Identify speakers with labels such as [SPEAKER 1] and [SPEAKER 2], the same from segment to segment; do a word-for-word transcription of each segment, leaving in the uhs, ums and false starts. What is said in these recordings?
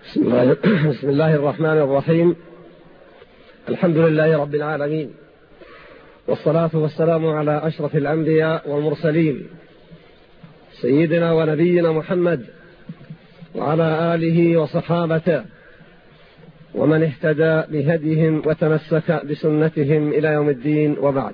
[SPEAKER 1] بسم الله, بسم الله الرحمن الرحيم. الحمد لله رب العالمين، والصلاة والسلام على أشرف الأنبياء والمرسلين سيدنا ونبينا محمد وعلى آله وصحابته ومن اهتدى بهديهم وتمسك بسنتهم إلى يوم الدين، وبعد.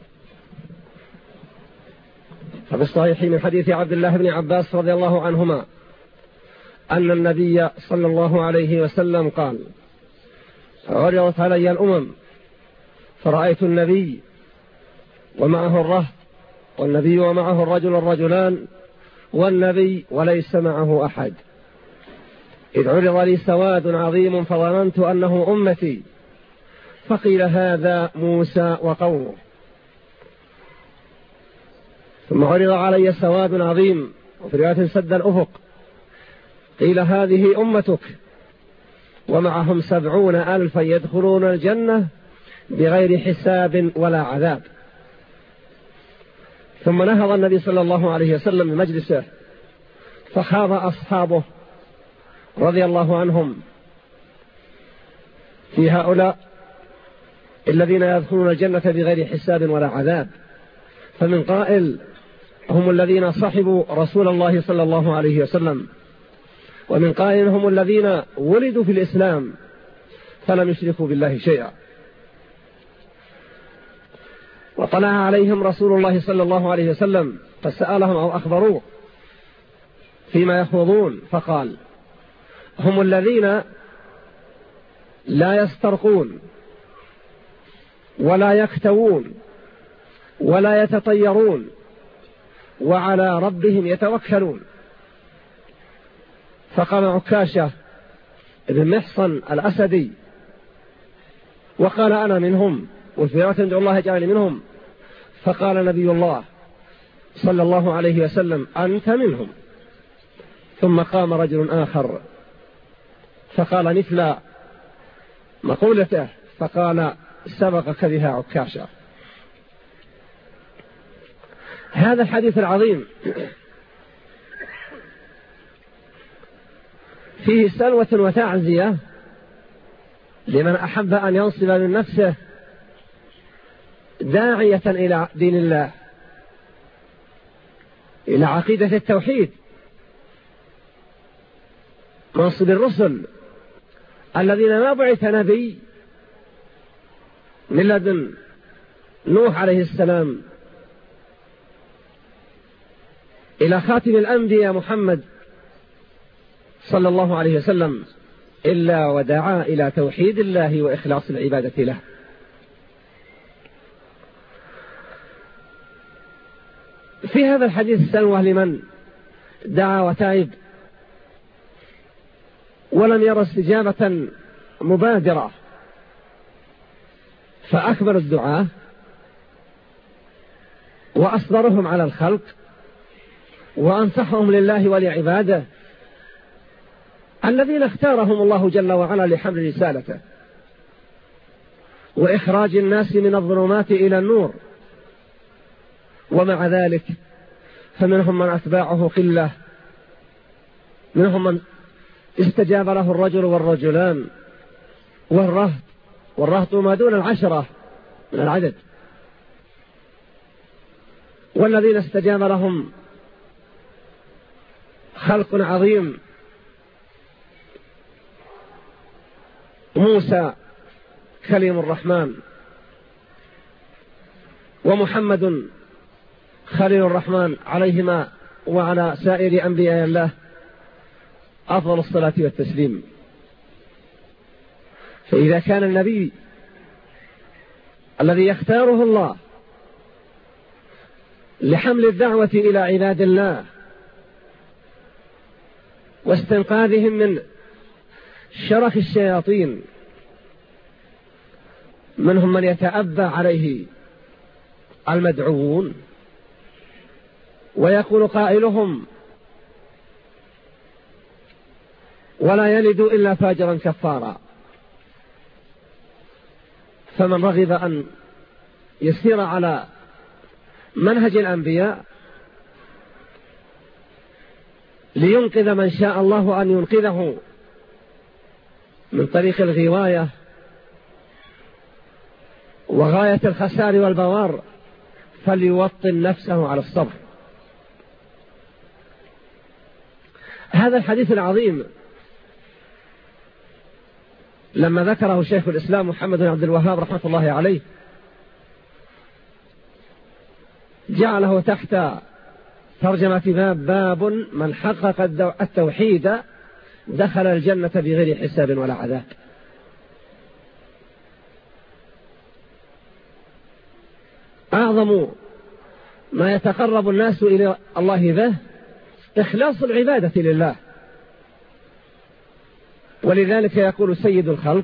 [SPEAKER 1] ففي الصحيح من حديث عبد الله بن عباس رضي الله عنهما أن النبي صلى الله عليه وسلم قال: عرضت علي الأمم فرأيت النبي ومعه الرهط، والنبي ومعه الرجل الرجلان، والنبي وليس معه أحد، إذ عرض لي سواد عظيم فظننت أنه أمتي، فقيل هذا موسى وقومه. ثم عرض علي سواد عظيم، وفي رواية سد الأفق، قيل هذه أمتك، ومعهم سبعون ألفا يدخلون الجنة بغير حساب ولا عذاب. ثم نهض النبي صلى الله عليه وسلم من مجلسه، فخاض أصحابه رضي الله عنهم في هؤلاء الذين يدخلون الجنة بغير حساب ولا عذاب. فمن قائل: هم الذين صحبوا رسول الله صلى الله عليه وسلم، ومن قائل: هم الذين ولدوا في الإسلام فلم يشركوا بالله شيئا. وطلع عليهم رسول الله صلى الله عليه وسلم فسألهم أو أخبروه فيما يخوضون، فقال: هم الذين لا يسترقون ولا يكتوون ولا يتطيرون وعلى ربهم يتوكلون. فقام عكاشة بن محصن الأسدي وقال: أنا منهم، وفي رواية ادعو الله يجعلني منهم. فقال نبي الله صلى الله عليه وسلم: أنت منهم. ثم قام رجل آخر فقال مثل مقولته، فقال: سبقك بها عكاشة. هذا الحديث العظيم فيه سلوة وتعزية لمن أحب أن ينصب من نفسه داعية إلى دين الله، إلى عقيدة التوحيد، منصب الرسل الذين ما بعث نبي من لدن نوح عليه السلام إلى خاتم الأنبياء محمد صلى الله عليه وسلم إلا ودعا إلى توحيد الله وإخلاص العبادة له. في هذا الحديث سلوى لمن دعا وتائب ولم يرى استجابة مبادرة، فأكبر الدعاء وأصبرهم على الخلق وأنصحهم لله ولعباده الذين اختارهم الله جل وعلا لحمل رسالته وإخراج الناس من الظلمات إلى النور. ومع ذلك فمنهم من أتباعه قلة، منهم من استجاب له الرجل والرجلان والرهط، والرهط ما دون العشرة من العدد، والذين استجاب لهم خلق عظيم: موسى كليم الرحمن، ومحمد خليل الرحمن، عليهما وعلى سائر أنبياء الله أفضل الصلاة والتسليم. فإذا كان النبي الذي يختاره الله لحمل الدعوة إلى عباد الله واستنقاذهم من شرك الشياطين، منهم من يتأبى عليه المدعوون ويقول قائلهم: ولا يلد إلا فاجرا كفارا. فمن رغب أن يسير على منهج الأنبياء لينقذ من شاء الله أن ينقذه من طريق الغواية وغاية الخسار والبوار فليوطن نفسه على الصبر. هذا الحديث العظيم لما ذكره شيخ الإسلام محمد بن عبد الوهاب رحمة الله عليه جعله تحت ترجمة باب باب من حقق التوحيد دخل الجنة بغير حساب ولا عذاب. أعظم ما يتقرب الناس إلى الله به إخلاص العبادة لله، ولذلك يقول سيد الخلق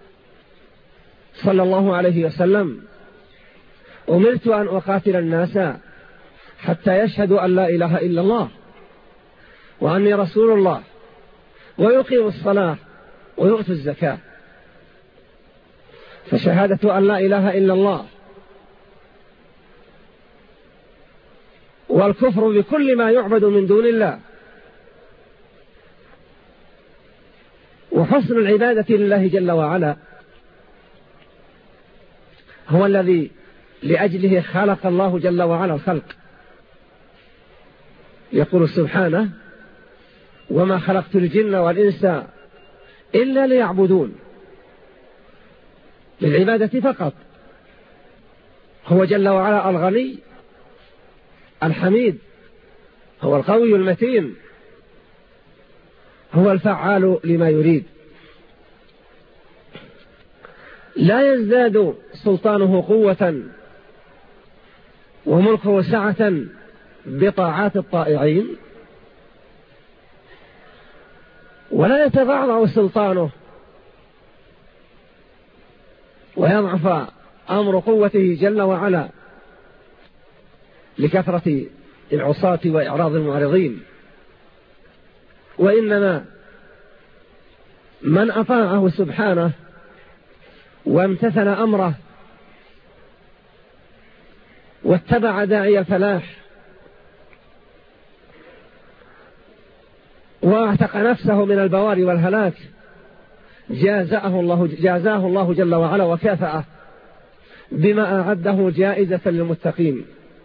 [SPEAKER 1] صلى الله عليه وسلم: أمرت أن أقاتل الناس حتى يشهدوا أن لا إله إلا الله وأني رسول الله ويقيموا الصلاة ويؤتوا الزكاة. فشهادة أن لا إله إلا الله والكفر بكل ما يعبد من دون الله وحسن العبادة لله جل وعلا هو الذي لأجله خلق الله جل وعلا الخلق. يقول سبحانه: وما خلقت الجن والإنس إلا ليعبدون، للعبادة فقط. هو جل وعلا الغني الحميد، هو القوي المتين، هو الفعال لما يريد. لا يزداد سلطانه قوة وملكه سعة بطاعات الطائعين، ولا يتضعضع سلطانه ويضعف أمر قوته جل وعلا لكثرة العصاة وإعراض المعرضين. وإنما من أطاعه سبحانه وامتثل أمره واتبع داعي الفلاح واعتق نفسه من البوار والهلاك جازاه الله, جازاه الله جل وعلا وكافأه بما أعده جائزة للمتقين،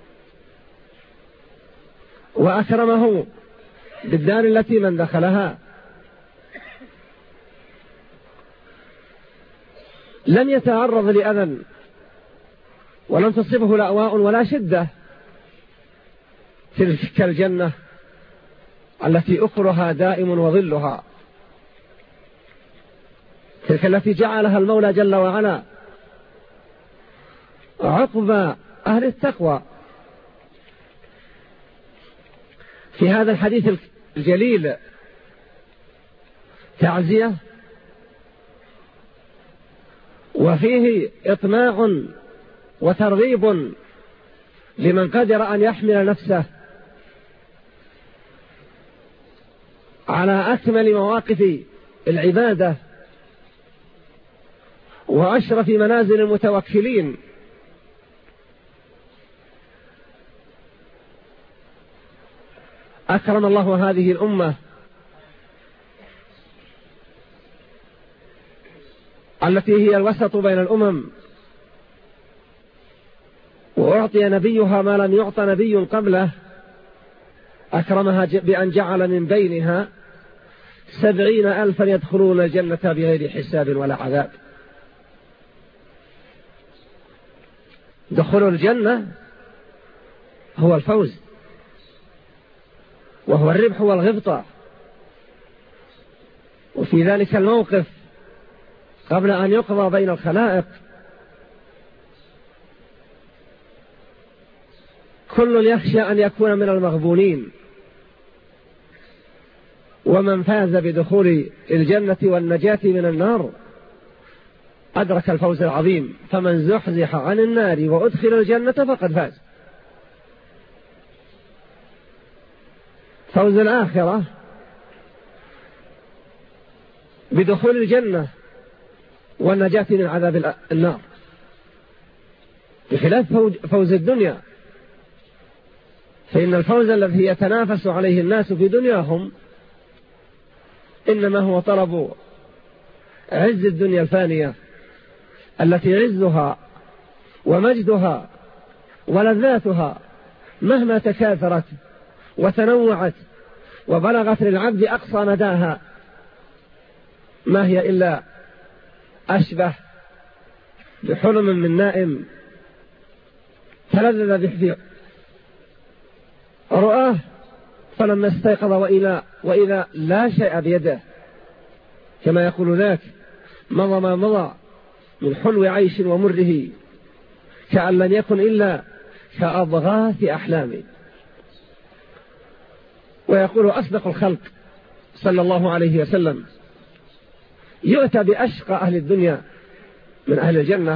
[SPEAKER 1] وأكرمه بالدار التي من دخلها لم يتعرض لأذى ولم تصبه لأواء ولا شدة، تلك الجنة التي أكرها دائم وظلها، تلك التي جعلها المولى جل وعلا عقب أهل التقوى. في هذا الحديث الجليل تعزية وفيه إطماع وترغيب لمن قدر أن يحمل نفسه على أكمل مواقف العبادة وأشرف منازل المتوكلين، أكرم الله هذه الأمة التي هي الوسط بين الأمم، وأعطي نبيها ما لم يعط نبي قبله، أكرمها بأن جعل من بينها سبعين ألفا يدخلون الجنة بغير حساب ولا عذاب. دخول الجنة هو الفوز وهو الربح والغبطة. وفي ذلك الموقف قبل أن يقضى بين الخلائق كل يخشى أن يكون من المغبونين، ومن فاز بدخول الجنة والنجاة من النار أدرك الفوز العظيم، فمن زحزح عن النار وأدخل الجنة فقد فاز. فوز الآخرة بدخول الجنة والنجاة من عذاب النار، بخلاف فوز الدنيا، فإن الفوز الذي يتنافس عليه الناس في دنياهم إنما هو طلب عز الدنيا الفانية التي عزها ومجدها ولذاتها مهما تكاثرت وتنوعت وبلغت للعبد أقصى مداها ما هي إلا أشبه بحلم من نائم تلذذ بحذير رآه فلما استيقظ وإلى, وإلى لا شيء بيده، كما يقول ذاك: مضى ما مضى من حلو عيش ومره كأن لم يكن إلا كأضغاث أحلامي. ويقول أصدق الخلق صلى الله عليه وسلم: يؤتى بأشقى أهل الدنيا من أهل الجنة،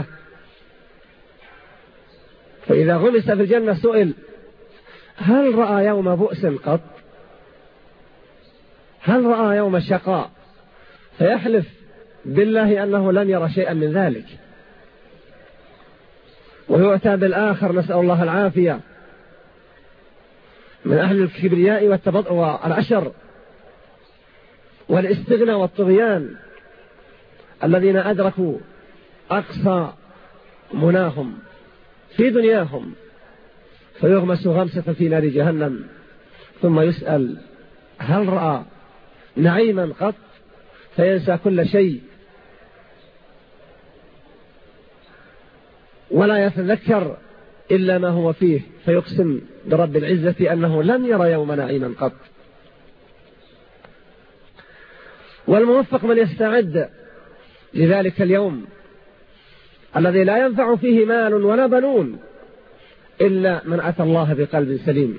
[SPEAKER 1] فإذا غمس في الجنة سئل: هل رأى يوم بؤس قط؟ هل رأى يوم شقاء؟ فيحلف بالله أنه لم يرى شيئا من ذلك. ويؤتى بالآخر نسأل الله العافية من أهل الكبرياء والتبطؤ والعشر والاستغناء والطغيان الذين أدركوا أقصى مناهم في دنياهم، فيغمس غمسة في نار جهنم ثم يسأل: هل رأى نعيما قط؟ فينسى كل شيء ولا يتذكر إلا ما هو فيه، فيقسم برب العزة أنه لم يرى يوم نعيما قط. والموفق من يستعد لذلك اليوم الذي لا ينفع فيه مال ولا بنون إلا من أتى الله بقلب سليم،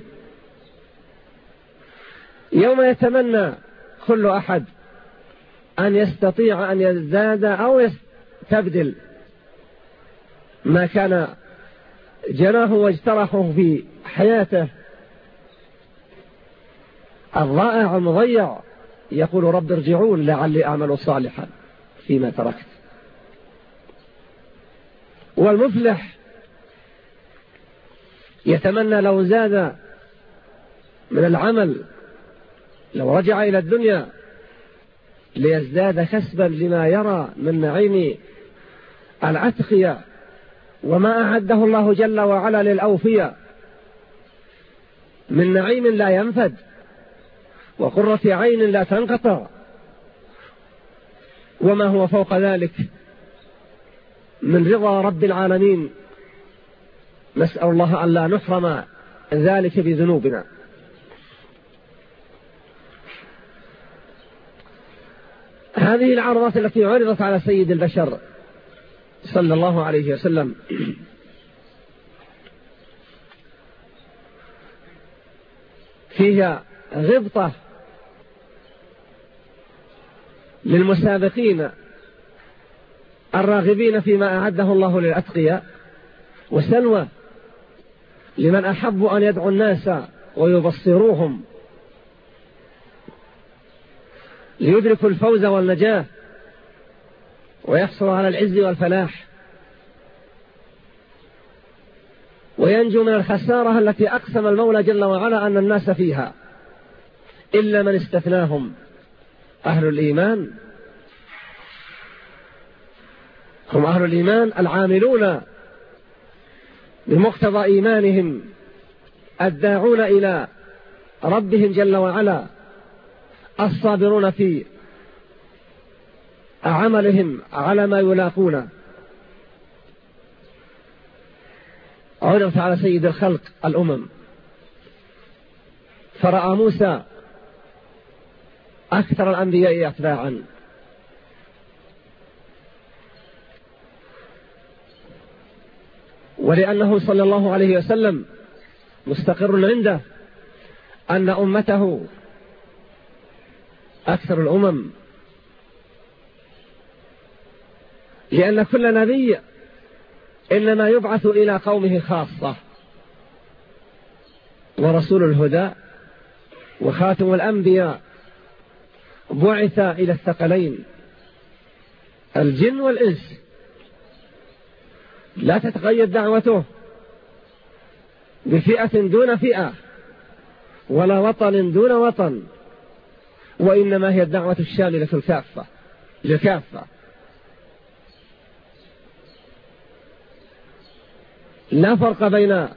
[SPEAKER 1] يوم يتمنى كل أحد أن يستطيع أن يزداد أو يستبدل ما كان جناه واجترحه في حياته الضائع المضيع، يقول: رب ارجعون لعلي أعمل صالحا فيما تركت. والمفلح يتمنى لو زاد من العمل، لو رجع إلى الدنيا ليزداد كسبا لما يرى من نعيم العتقية وما أعده الله جل وعلا للأوفياء من نعيم لا ينفد وقرة عين لا تنقطع، وما هو فوق ذلك من رضا رب العالمين. نسأل الله أن لا نحرم ذلك بذنوبنا. هذه العرضات التي عرضت على سيد البشر صلى الله عليه وسلم فيها غبطة للمسابقين الراغبين فيما أعده الله للأتقياء، وسلوى لمن أحبوا أن يدعوا الناس ويبصروهم ليدركوا الفوز والنجاة ويحصلوا على العز والفلاح وينجو من الخسارة التي أقسم المولى جل وعلا أن الناس فيها، إلا من استثناهم أهل الإيمان. هم أهل الإيمان العاملون بمقتضى إيمانهم الداعون إلى ربهم جل وعلا، الصابرون في عملهم على ما يلاقون. عرضت على سيد الخلق الأمم، فرأى موسى أكثر الأنبياء أتباعا، ولأنه صلى الله عليه وسلم مستقر عنده أن أمته أكثر الأمم، لأن كل نبي إنما يبعث إلى قومه خاصة، ورسول الهدى وخاتم الأنبياء بعث إلى الثقلين الجن والإنس، لا تتقيد دعوته بفئة دون فئة ولا وطن دون وطن، وإنما هي الدعوة الشاملة الكافة للكافة. لا فرق بين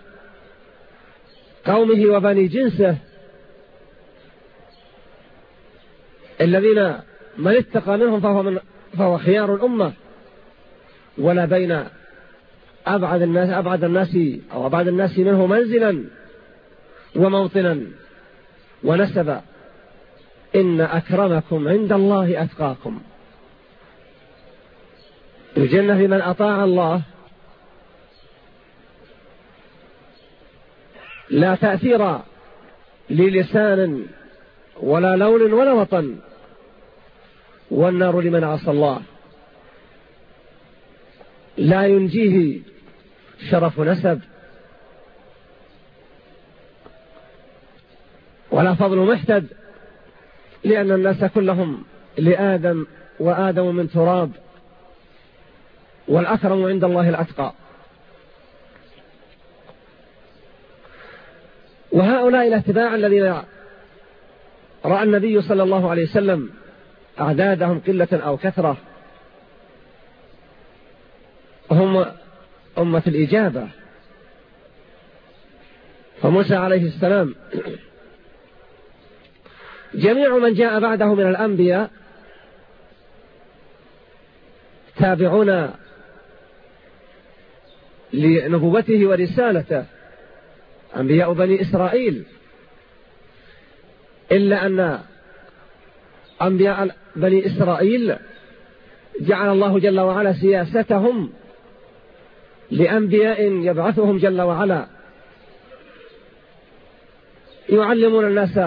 [SPEAKER 1] قومه وبني جنسه الذين من اتقى منهم فهو, من فهو خيار الأمة، ولا بين أبعد الناس, أبعد الناس أو أبعد الناس منه منزلا وموطنا ونسبا. إن أكرمكم عند الله أتقاكم. الجنة لمن أطاع الله لا تأثير للسان ولا لون ولا وطن، والنار لمن عصى الله لا ينجيه شرف نسب ولا فضل محتد، لأن الناس كلهم لآدم وآدم من تراب، والأكرم عند الله الأتقى. وهؤلاء الاتباع الذين رأى النبي صلى الله عليه وسلم أعدادهم قلة أو كثرة هم أمة الإجابة. فموسى عليه السلام جميع من جاء بعده من الأنبياء تابعون لنبوته ورسالته، أنبياء بني إسرائيل، إلا أن أنبياء بني إسرائيل جعل الله جل وعلا سياستهم لأنبياء يبعثهم جل وعلا يعلمون الناس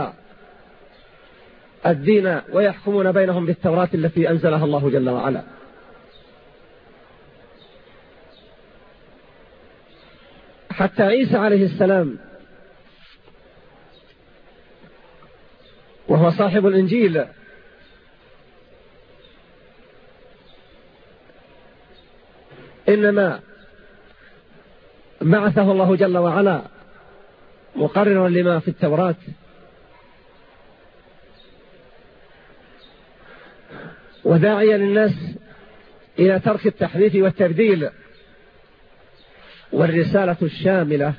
[SPEAKER 1] الدين ويحكمون بينهم بالتوراة التي أنزلها الله جل وعلا. حتى عيسى عليه السلام وهو صاحب الإنجيل إنما بعثه الله جل وعلا مقررا لما في التوراة، وداعيا للناس إلى ترك التحريف والتبديل، والرسالة الشاملة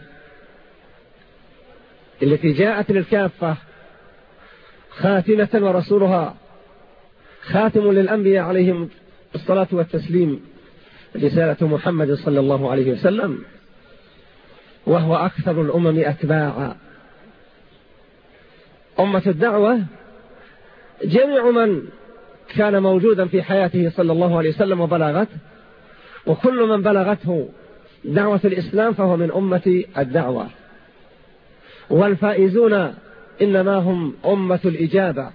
[SPEAKER 1] التي جاءت للكافة خاتمة ورسولها خاتم للأنبياء عليهم الصلاة والتسليم، رسالة محمد صلى الله عليه وسلم، وهو أكثر الأمم أتباعا. أمة الدعوة جميع من كان موجودا في حياته صلى الله عليه وسلم وبلغته، وكل من بلغته دعوة الإسلام فهو من أمة الدعوة، والفائزون إنما هم أمة الإجابة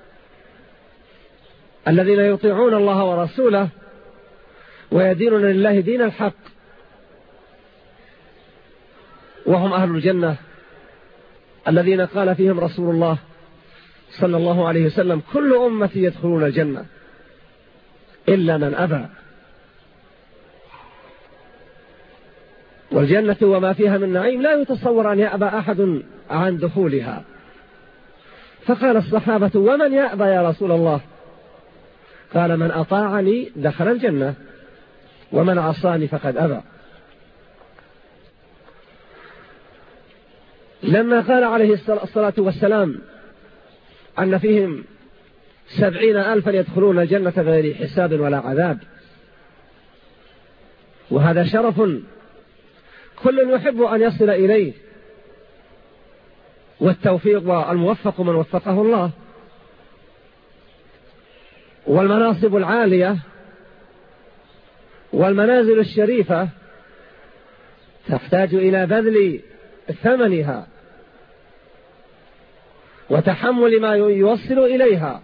[SPEAKER 1] الذين يطيعون الله ورسوله ويدينون لله دين الحق، وهم أهل الجنة الذين قال فيهم رسول الله صلى الله عليه وسلم: كل أمتي يدخلون الجنة إلا من أبى. والجنة وما فيها من نعيم لا يتصور أن يأبى أحد عن دخولها. فقال الصحابة: ومن يأبى يا رسول الله؟ قال: من أطاعني دخل الجنة ومن عصاني فقد أبى. لما قال عليه الصلاة والسلام أن فيهم سبعين ألفا يدخلون الجنة بغير حساب ولا عذاب، وهذا شرف كل يحب أن يصل إليه، والتوفيق والموفق من وفقه الله. والمناصب العالية والمنازل الشريفة تحتاج إلى بذل ثمنها وتحمل ما يوصل إليها.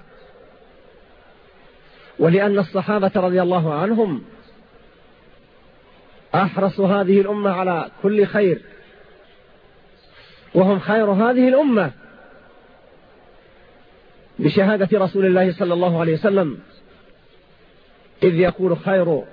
[SPEAKER 1] ولأن الصحابة رضي الله عنهم أحرص هذه الأمة على كل خير، وهم خير هذه الأمة بشهادة رسول الله صلى الله عليه وسلم، إذ يقول: خير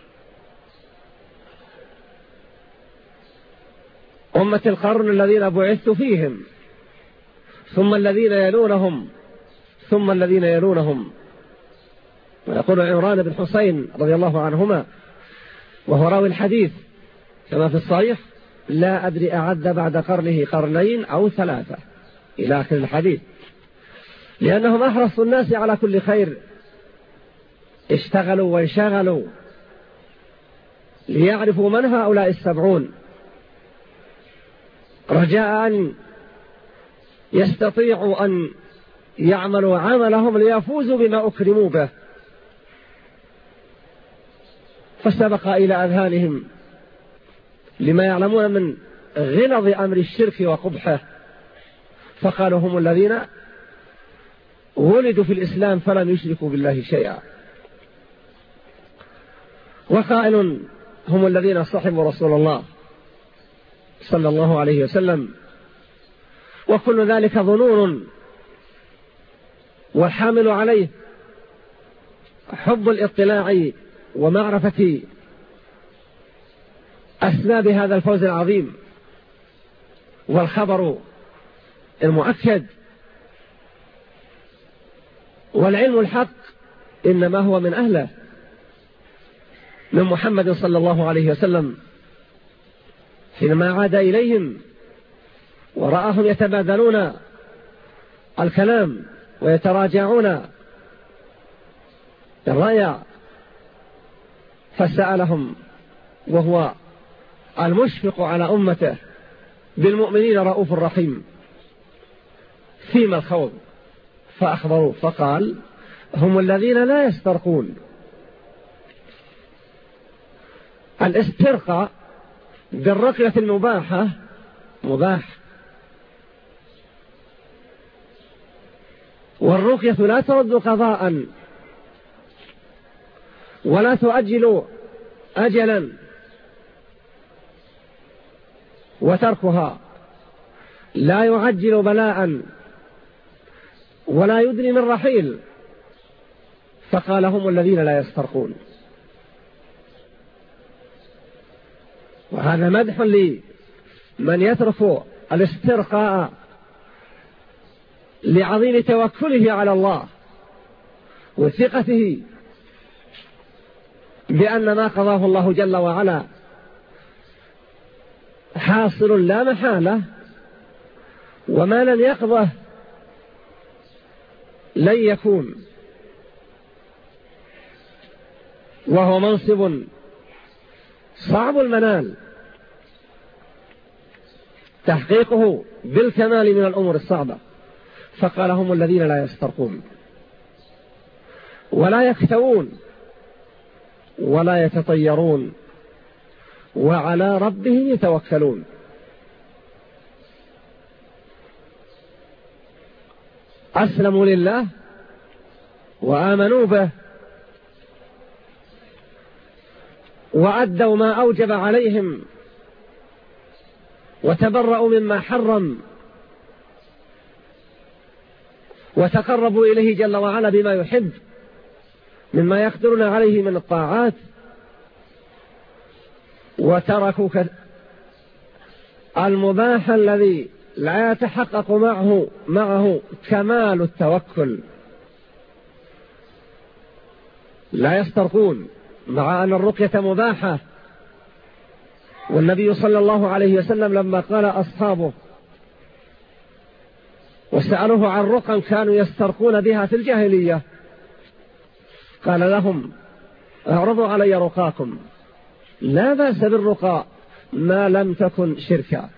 [SPEAKER 1] أمة القرن الذين بعثت فيهم ثم الذين يلونهم ثم الذين يلونهم. ويقول عمران بن حسين رضي الله عنهما وهو راوي الحديث كما في الصحيح: لا أدري أعد بعد قرنه قرنين أو ثلاثة إلى آخر الحديث، لأنهم أحرص الناس على كل خير، اشتغلوا وانشغلوا ليعرفوا من هؤلاء السبعون، رجاء أن يستطيعوا أن يعملوا عملهم ليفوزوا بما أكرموا به. فسبق إلى أذهانهم لما يعلمون من غلظ أمر الشرك وقبحه، فقالوا هم الذين ولدوا في الإسلام فلم يشركوا بالله شيئا. وقائل هم الذين صحبوا رسول الله صلى الله عليه وسلم، وكل ذلك ظنون، والحامل عليه حب الاطلاع ومعرفة أسباب هذا الفوز العظيم، والخبر المؤكد والعلم الحق إنما هو من أهله، من محمد صلى الله عليه وسلم حينما عاد إليهم ورآهم يتبادلون الكلام ويتراجعون الرأي، فسألهم وهو المشفق على أمته بالمؤمنين رؤوف رحيم فيما الخوض، فأخبروا فقال هم الذين لا يسترقون. الاسترقاء بالرقية المباحة مباح، والرقية لا ترد قضاء ولا تؤجل أجلا، وتركها لا يعجل بلاء ولا يدري من رحيل، فقال هم الذين لا يسترقون. وهذا مدح لمن يترك الاسترقاء لعظيم توكله على الله وثقته بأن ما قضاه الله جل وعلا حاصل لا محالة، وما لم يقضه لن يكون، وهو منصب صعب المنال تحقيقه بالكمال من الأمور الصعبة. فقال هم الذين لا يسترقون ولا يكتوون ولا يتطيرون وعلى ربهم يتوكلون. أسلموا لله وآمنوا به وأدوا ما أوجب عليهم وتبرؤوا مما حرم وتقربوا إليه جل وعلا بما يحب مما يقدرون عليه من الطاعات، وتركوا المباح الذي لا يتحقق معه معه كمال التوكل. لا يسترقون مع أن الرقية مباحة، والنبي صلى الله عليه وسلم لما قال أصحابه وسألوه عن رقى كانوا يسترقون بها في الجاهلية قال لهم اعرضوا علي رقاكم، لا بأس بالرقى ما لم تكن شركا.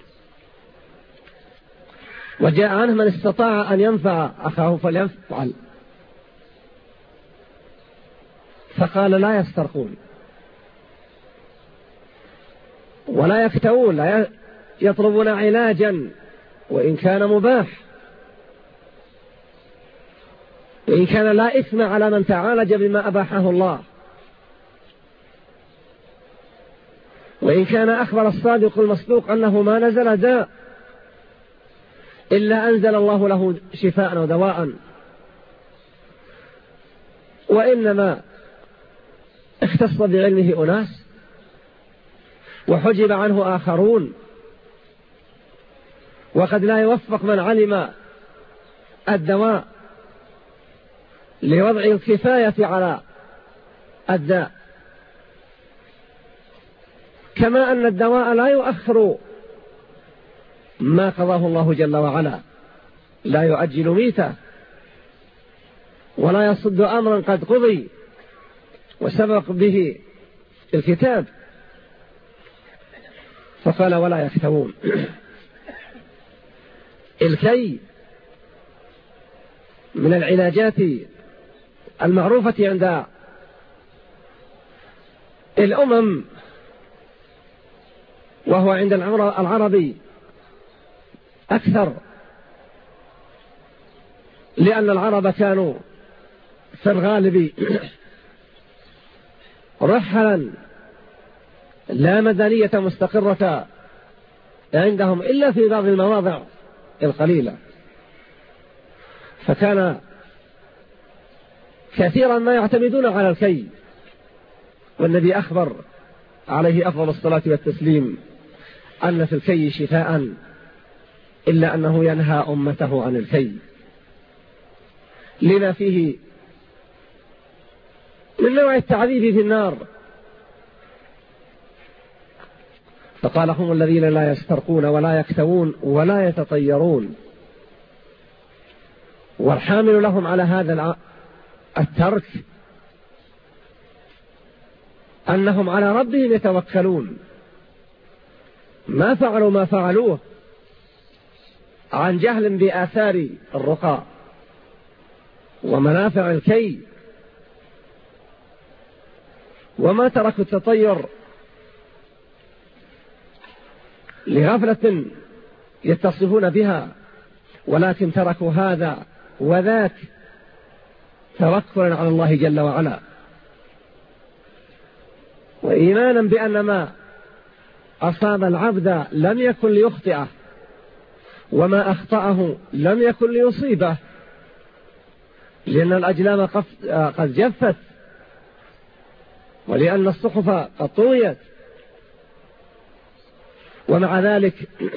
[SPEAKER 1] وجاء عنه من استطاع أن ينفع أخاه فليفعل، فقال لا يسترقون ولا يكتوون، لا يطلبون علاجا وإن كان مباح، وإن كان لا إثم على من تعالج بما أباحه الله، وإن كان أخبر الصادق المصدوق أنه ما نزل داء إلا أنزل الله له شفاء ودواء، وإنما اختص بعلمه أناس وحجب عنه آخرون، وقد لا يوفق من علم الدواء لوضع الكفاية على الداء، كما أن الدواء لا يؤخر ما قضاه الله جل وعلا، لا يؤجل ميته ولا يصد أمرا قد قضي وسبق به الكتاب. فقال ولا يكتوون. الكي من العلاجات المعروفة عند الأمم، وهو عند العربي أكثر، لأن العرب كانوا في الغالب رحلا لا مدنية مستقرة عندهم إلا في بعض المواضع القليلة، فكان كثيرا ما يعتمدون على الكي. والنبي أخبر عليه أفضل الصلاة والتسليم أن في الكي شفاء، إلا أنه ينهى أمته عن الكي لما فيه من نوع التعذيب في النار. فقال هم الذين لا يسترقون ولا يكتوون ولا يتطيرون. والحامل لهم على هذا الترك أنهم على ربهم يتوكلون، ما فعلوا ما فعلوه عن جهل بآثار الرقى ومنافع الكي، وما تركوا التطير لغفلة يتصفون بها، ولكن تركوا هذا وذاك توكلا على الله جل وعلا، وإيمانا بأن ما أصاب العبد لم يكن ليخطئه، وما أخطأه لم يكن ليصيبه، لأن الأجلام قد جفت، ولأن الصحف قد طويت. ومع ذلك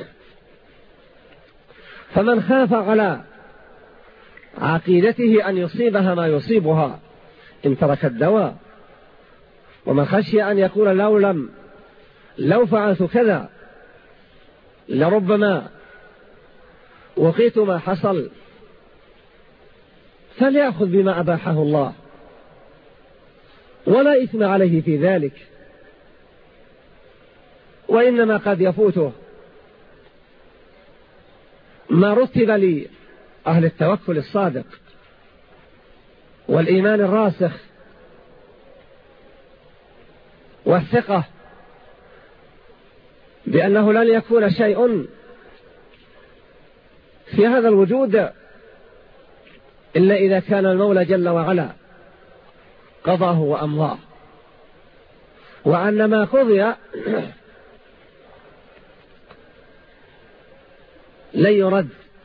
[SPEAKER 1] فمن خاف على عقيدته أن يصيبها ما يصيبها إن ترك الدواء، ومن خشي أن يقول لو لم لو فعلت كذا لربما وقيت ما حصل، فليأخذ بما أباحه الله ولا إثم عليه في ذلك، وإنما قد يفوته ما رتب لأهل التوكل الصادق والإيمان الراسخ والثقة بأنه لن يكون شيء في هذا الوجود إلا إذا كان المولى جل وعلا قضاه وأمضاه، وأن ما قضي لن يرد.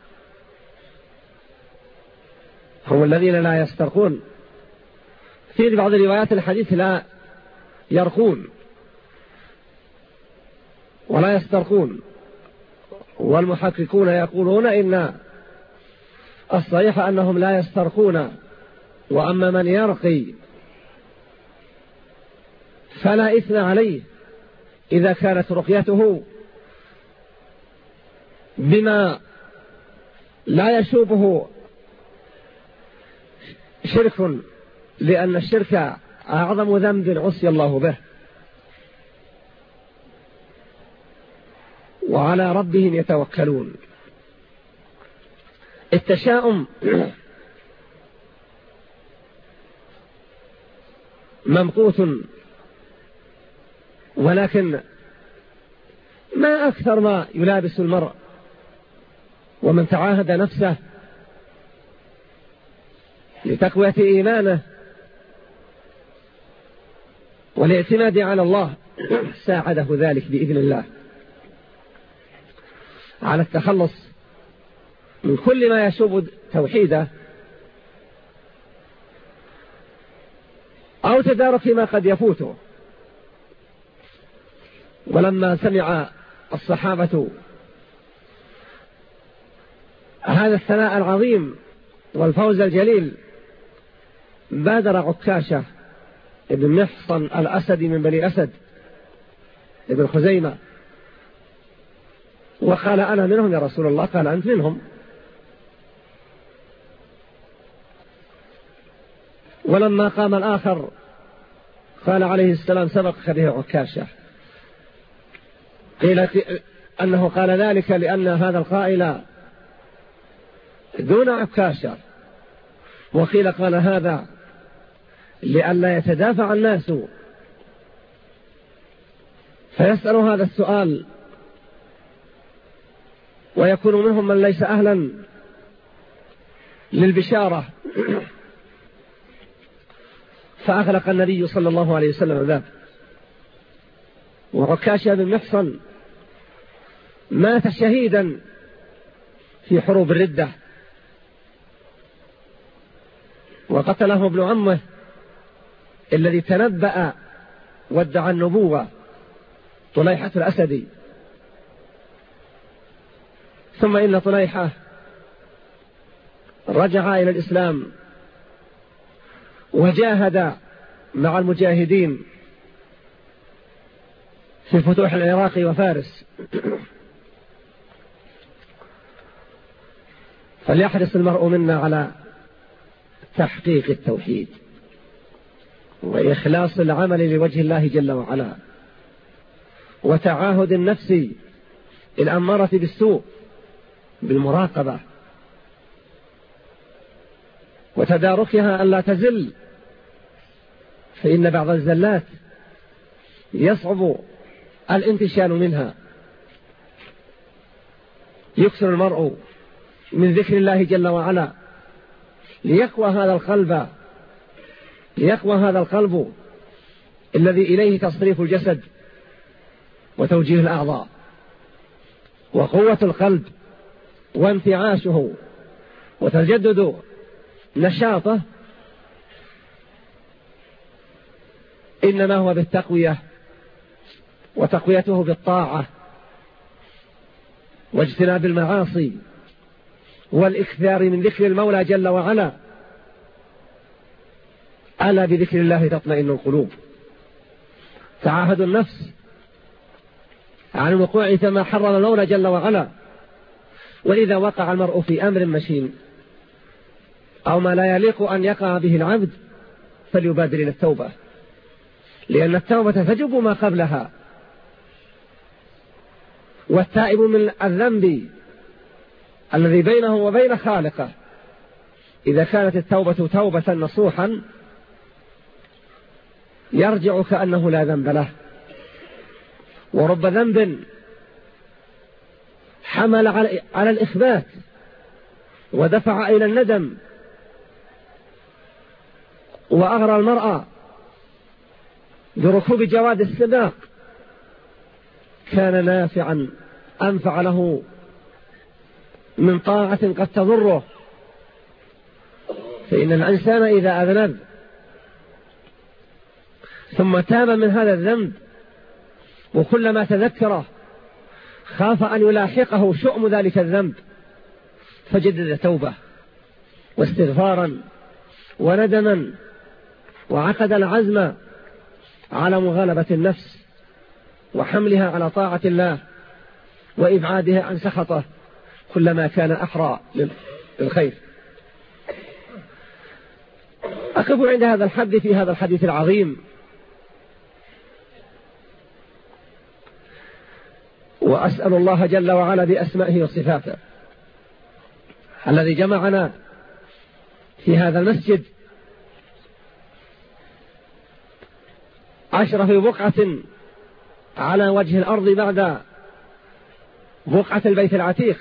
[SPEAKER 1] هم الذين لا يسترقون، في بعض روايات الحديث لا يرقون ولا يسترقون، والمحققون يقولون إن الصحيح أنهم لا يسترقون، وأما من يرقي فلا إثم عليه إذا كانت رقيته بما لا يشوبه شرك، لأن الشرك أعظم ذنب عصي الله به. وعلى ربهم يتوكلون. التشاؤم ممقوت، ولكن ما أكثر ما يلابس المرء، ومن تعاهد نفسه لتقوية إيمانه والاعتماد على الله ساعده ذلك بإذن الله على التخلص من كل ما يشوب توحيده أو تدارك ما قد يفوته. ولما سمع الصحابة هذا الثناء العظيم والفوز الجليل بادر عكاشة ابن محصن الأسد من بني أسد ابن خزيمة وقال أنا منهم يا رسول الله، قال أنت منهم. ولما قام الآخر قال عليه السلام سبق به عكاشة، قيل أنه قال ذلك لأن هذا القائل دون عكاشة، وقيل قال هذا لئلا يتدافع الناس فيسأل هذا السؤال ويكون منهم من ليس أهلا للبشارة، فأغلق النبي صلى الله عليه وسلم الباب. وعكاشة بن محصن مات شهيدا في حروب الردة، وقتله ابن عمه الذي تنبأ وادعى النبوة طليحة الأسدي. ثم إن طليحة رجع إلى الإسلام وجاهد مع المجاهدين في فتوح العراق وفارس. فليحرص المرء منا على تحقيق التوحيد وإخلاص العمل لوجه الله جل وعلا، وتعاهد النفس الأمارة بالسوء بالمراقبة، وتداركها أن لا تزل، فإن بعض الزلات يصعب الانتشال منها. يكثر المرء من ذكر الله جل وعلا ليقوى هذا القلب ليقوى هذا القلب الذي إليه تصريف الجسد وتوجيه الأعضاء. وقوة القلب وانتعاشه وتجدد نشاطه إنما هو بالتقوية، وتقويته بالطاعة واجتناب المعاصي والإكثار من ذكر المولى جل وعلا. ألا بذكر الله تطمئن القلوب. تعاهد النفس عن الوقوع كما حرم المولى جل وعلا. وإذا وقع المرء في أمر مشين أو ما لا يليق أن يقع به العبد فليبادر إلى التوبة، لأن التوبة تجب ما قبلها. والتائب من الذنب الذي بينه وبين خالقه إذا كانت التوبة توبة نصوحا يرجع كأنه لا ذنب له. ورب ذنب حمل على الإخبات ودفع إلى الندم وأغرى المرأة بركوب جواد السباق كان نافعا أنفع له من طاعة قد تضره. فإن الإنسان إذا أذنب ثم تاب من هذا الذنب وكلما تذكره خاف أن يلاحقه شؤم ذلك الذنب فجدد توبة واستغفارا وندما، وعقد العزم على مغالبة النفس وحملها على طاعة الله وإبعادها عن سخطه كلما كان أحرى للخير. أقف عند هذا الحد في هذا الحديث العظيم، وأسأل الله جل وعلا بأسمائه وصفاته الذي جمعنا في هذا المسجد أشرف بقعة على وجه الأرض بعد بقعة البيت العتيق،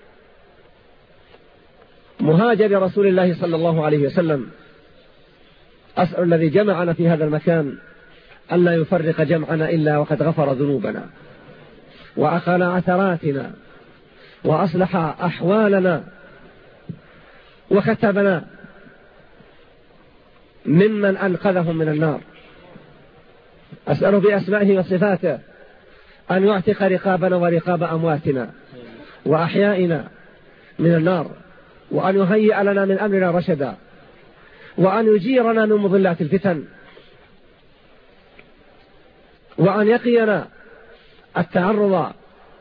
[SPEAKER 1] مهاجر رسول الله صلى الله عليه وسلم. أسأل الذي جمعنا في هذا المكان ألا يفرق جمعنا إلا وقد غفر ذنوبنا وأقل عثراتنا وأصلح أحوالنا وكتبنا ممن أنقذهم من النار. أسأله بأسمائه وصفاته أن يعتق رقابنا ورقاب أمواتنا وأحيائنا من النار، وأن يهيئ لنا من أمرنا رشدا، وأن يجيرنا من مضلات الفتن، وأن يقينا التعرض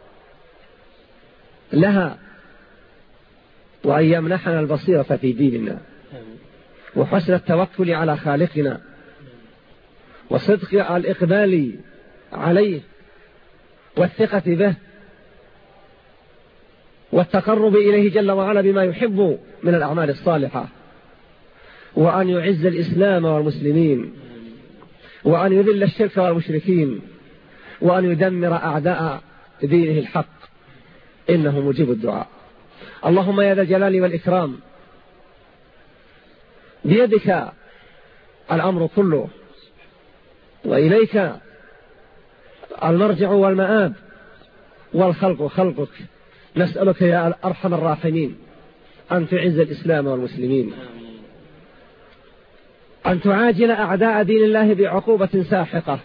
[SPEAKER 1] لها، وأن يمنحنا البصيرة في ديننا، وحسن التوكل على خالقنا، وصدق الإقبال عليه، والثقة به، والتقرب إليه جل وعلا بما يحب من الأعمال الصالحة، وأن يعز الإسلام والمسلمين، وأن يذل الشرك والمشركين، وأن يدمر أعداء دينه الحق، إنه مجيب الدعاء. اللهم يا ذا الجلال والإكرام، بيدك الأمر كله، وإليك المرجع والمآب، والخلق خلقك. نسألك يا أرحم الراحمين أن تعز الإسلام والمسلمين، أن تعاجل أعداء دين الله بعقوبة ساحقة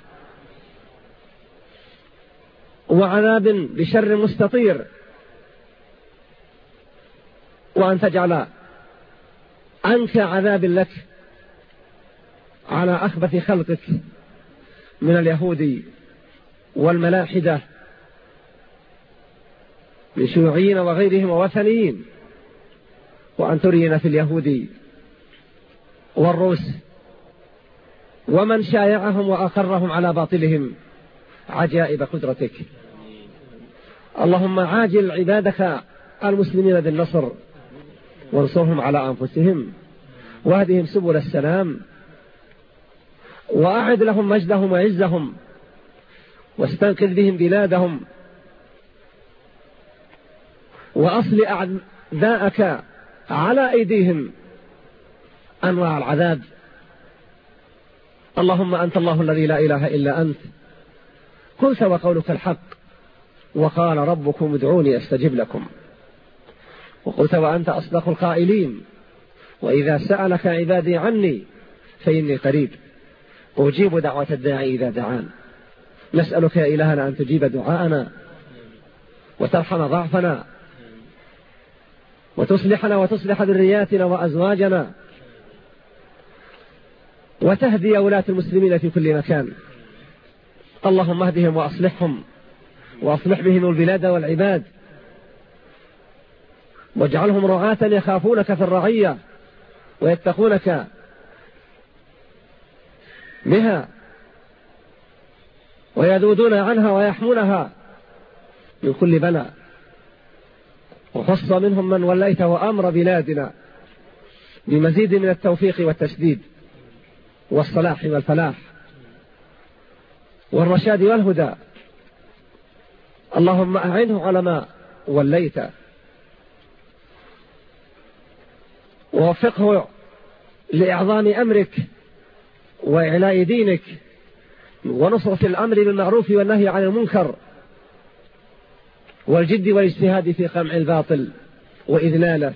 [SPEAKER 1] وعذاب بشر مستطير، وأن تجعل أنت عذاب لك على أخبث خلقك من اليهود والملاحدة من شيوعيين وغيرهم ووثنيين، وأن ترينا في اليهود والروس ومن شايعهم وأقرهم على باطلهم عجائب قدرتك. اللهم عاجل عبادك المسلمين بالنصر، وانصرهم على أنفسهم، واهدهم سبل السلام، وأعد لهم مجدهم وعزهم، واستنقذ بهم بلادهم، وأصل أعداءك على أيديهم أنواع العذاب. اللهم أنت الله الذي لا إله إلا أنت، قلت وقولك الحق، وقال ربكم ادعوني أستجب لكم، وقلت وأنت أصدق القائلين، وإذا سألك عبادي عني فإني قريب أجيب دعوة الداعي إذا دعان. نسألك يا إلهنا أن تجيب دعاءنا، وترحم ضعفنا، وتصلحنا وتصلح ذرياتنا وأزواجنا، وتهدي ولاة المسلمين في كل مكان. اللهم اهدهم وأصلحهم، وأصلح بهم البلاد والعباد، واجعلهم رعاة يخافونك في الرعية ويتقونك بها، ويذودون عنها ويحمونها من كل بلاء. وخص منهم من وليت وأمر بلادنا بمزيد من التوفيق والتسديد والصلاح والفلاح والرشاد والهدى. اللهم أعنه على ما وليت، ووفقه لإعظام أمرك وإعلاء دينك، ونصرة الأمر بالمعروف والنهي عن المنكر، والجد والاجتهاد في قمع الباطل وإذلاله.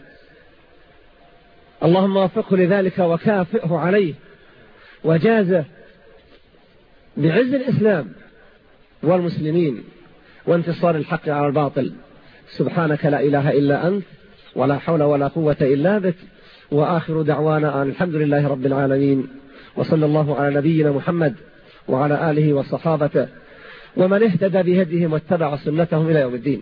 [SPEAKER 1] اللهم وفقه لذلك وكافئه عليه، وجازه بعز الإسلام والمسلمين وانتصار الحق على الباطل. سبحانك لا إله إلا أنت، ولا حول ولا قوة إلا بك. وآخر دعوانا أن الحمد لله رب العالمين، وصلى الله على نبينا محمد وعلى آله وصحابته ومن اهتدى بهديهم واتبع سنتهم إلى يوم الدين.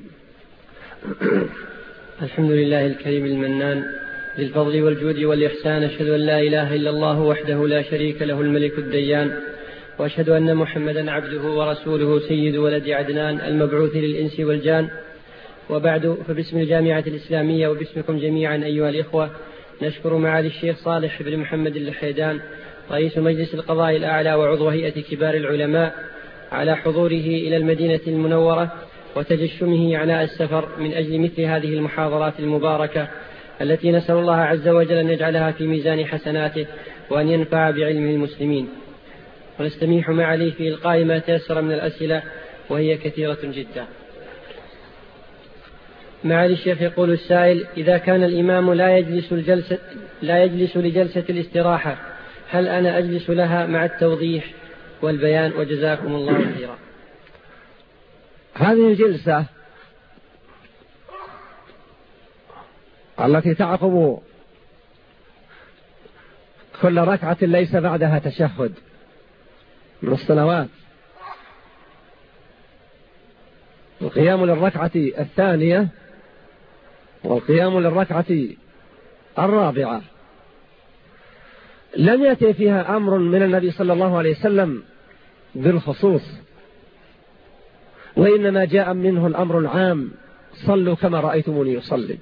[SPEAKER 2] الحمد لله الكريم المنان بالفضل والجود والإحسان، أشهد أن لا إله إلا الله وحده لا شريك له الملك الديان، وأشهد أن محمدا عبده ورسوله سيد ولد عدنان المبعوث للإنس والجان. وبعد، فباسم الجامعة الإسلامية وباسمكم جميعا أيها الإخوة نشكر معالي الشيخ صالح بن محمد اللحيدان رئيس مجلس القضاء الأعلى وعضو هيئة كبار العلماء على حضوره إلى المدينة المنورة وتجشمه عناء السفر من أجل مثل هذه المحاضرات المباركة التي نسأل الله عز وجل أن يجعلها في ميزان حسناته وأن ينفع بعلمه المسلمين. ونستميح معالي في إلقاء ما تيسر من الأسئلة وهي كثيرة جدا. معالي الشيخ يقول السائل: إذا كان الإمام لا يجلس, الجلسة لا يجلس لجلسة الاستراحة، هل أنا أجلس لها مع التوضيح والبيان؟ وجزاكم الله خيرا.
[SPEAKER 1] هذه الجلسة التي تعقب كل ركعة ليس بعدها تشهد من الصلوات، القيام للركعة الثانية والقيام للركعة الرابعة لم يأتي فيها أمر من النبي صلى الله عليه وسلم بالخصوص، وإنما جاء منه الأمر العام: صلوا كما رأيتموني يصلي.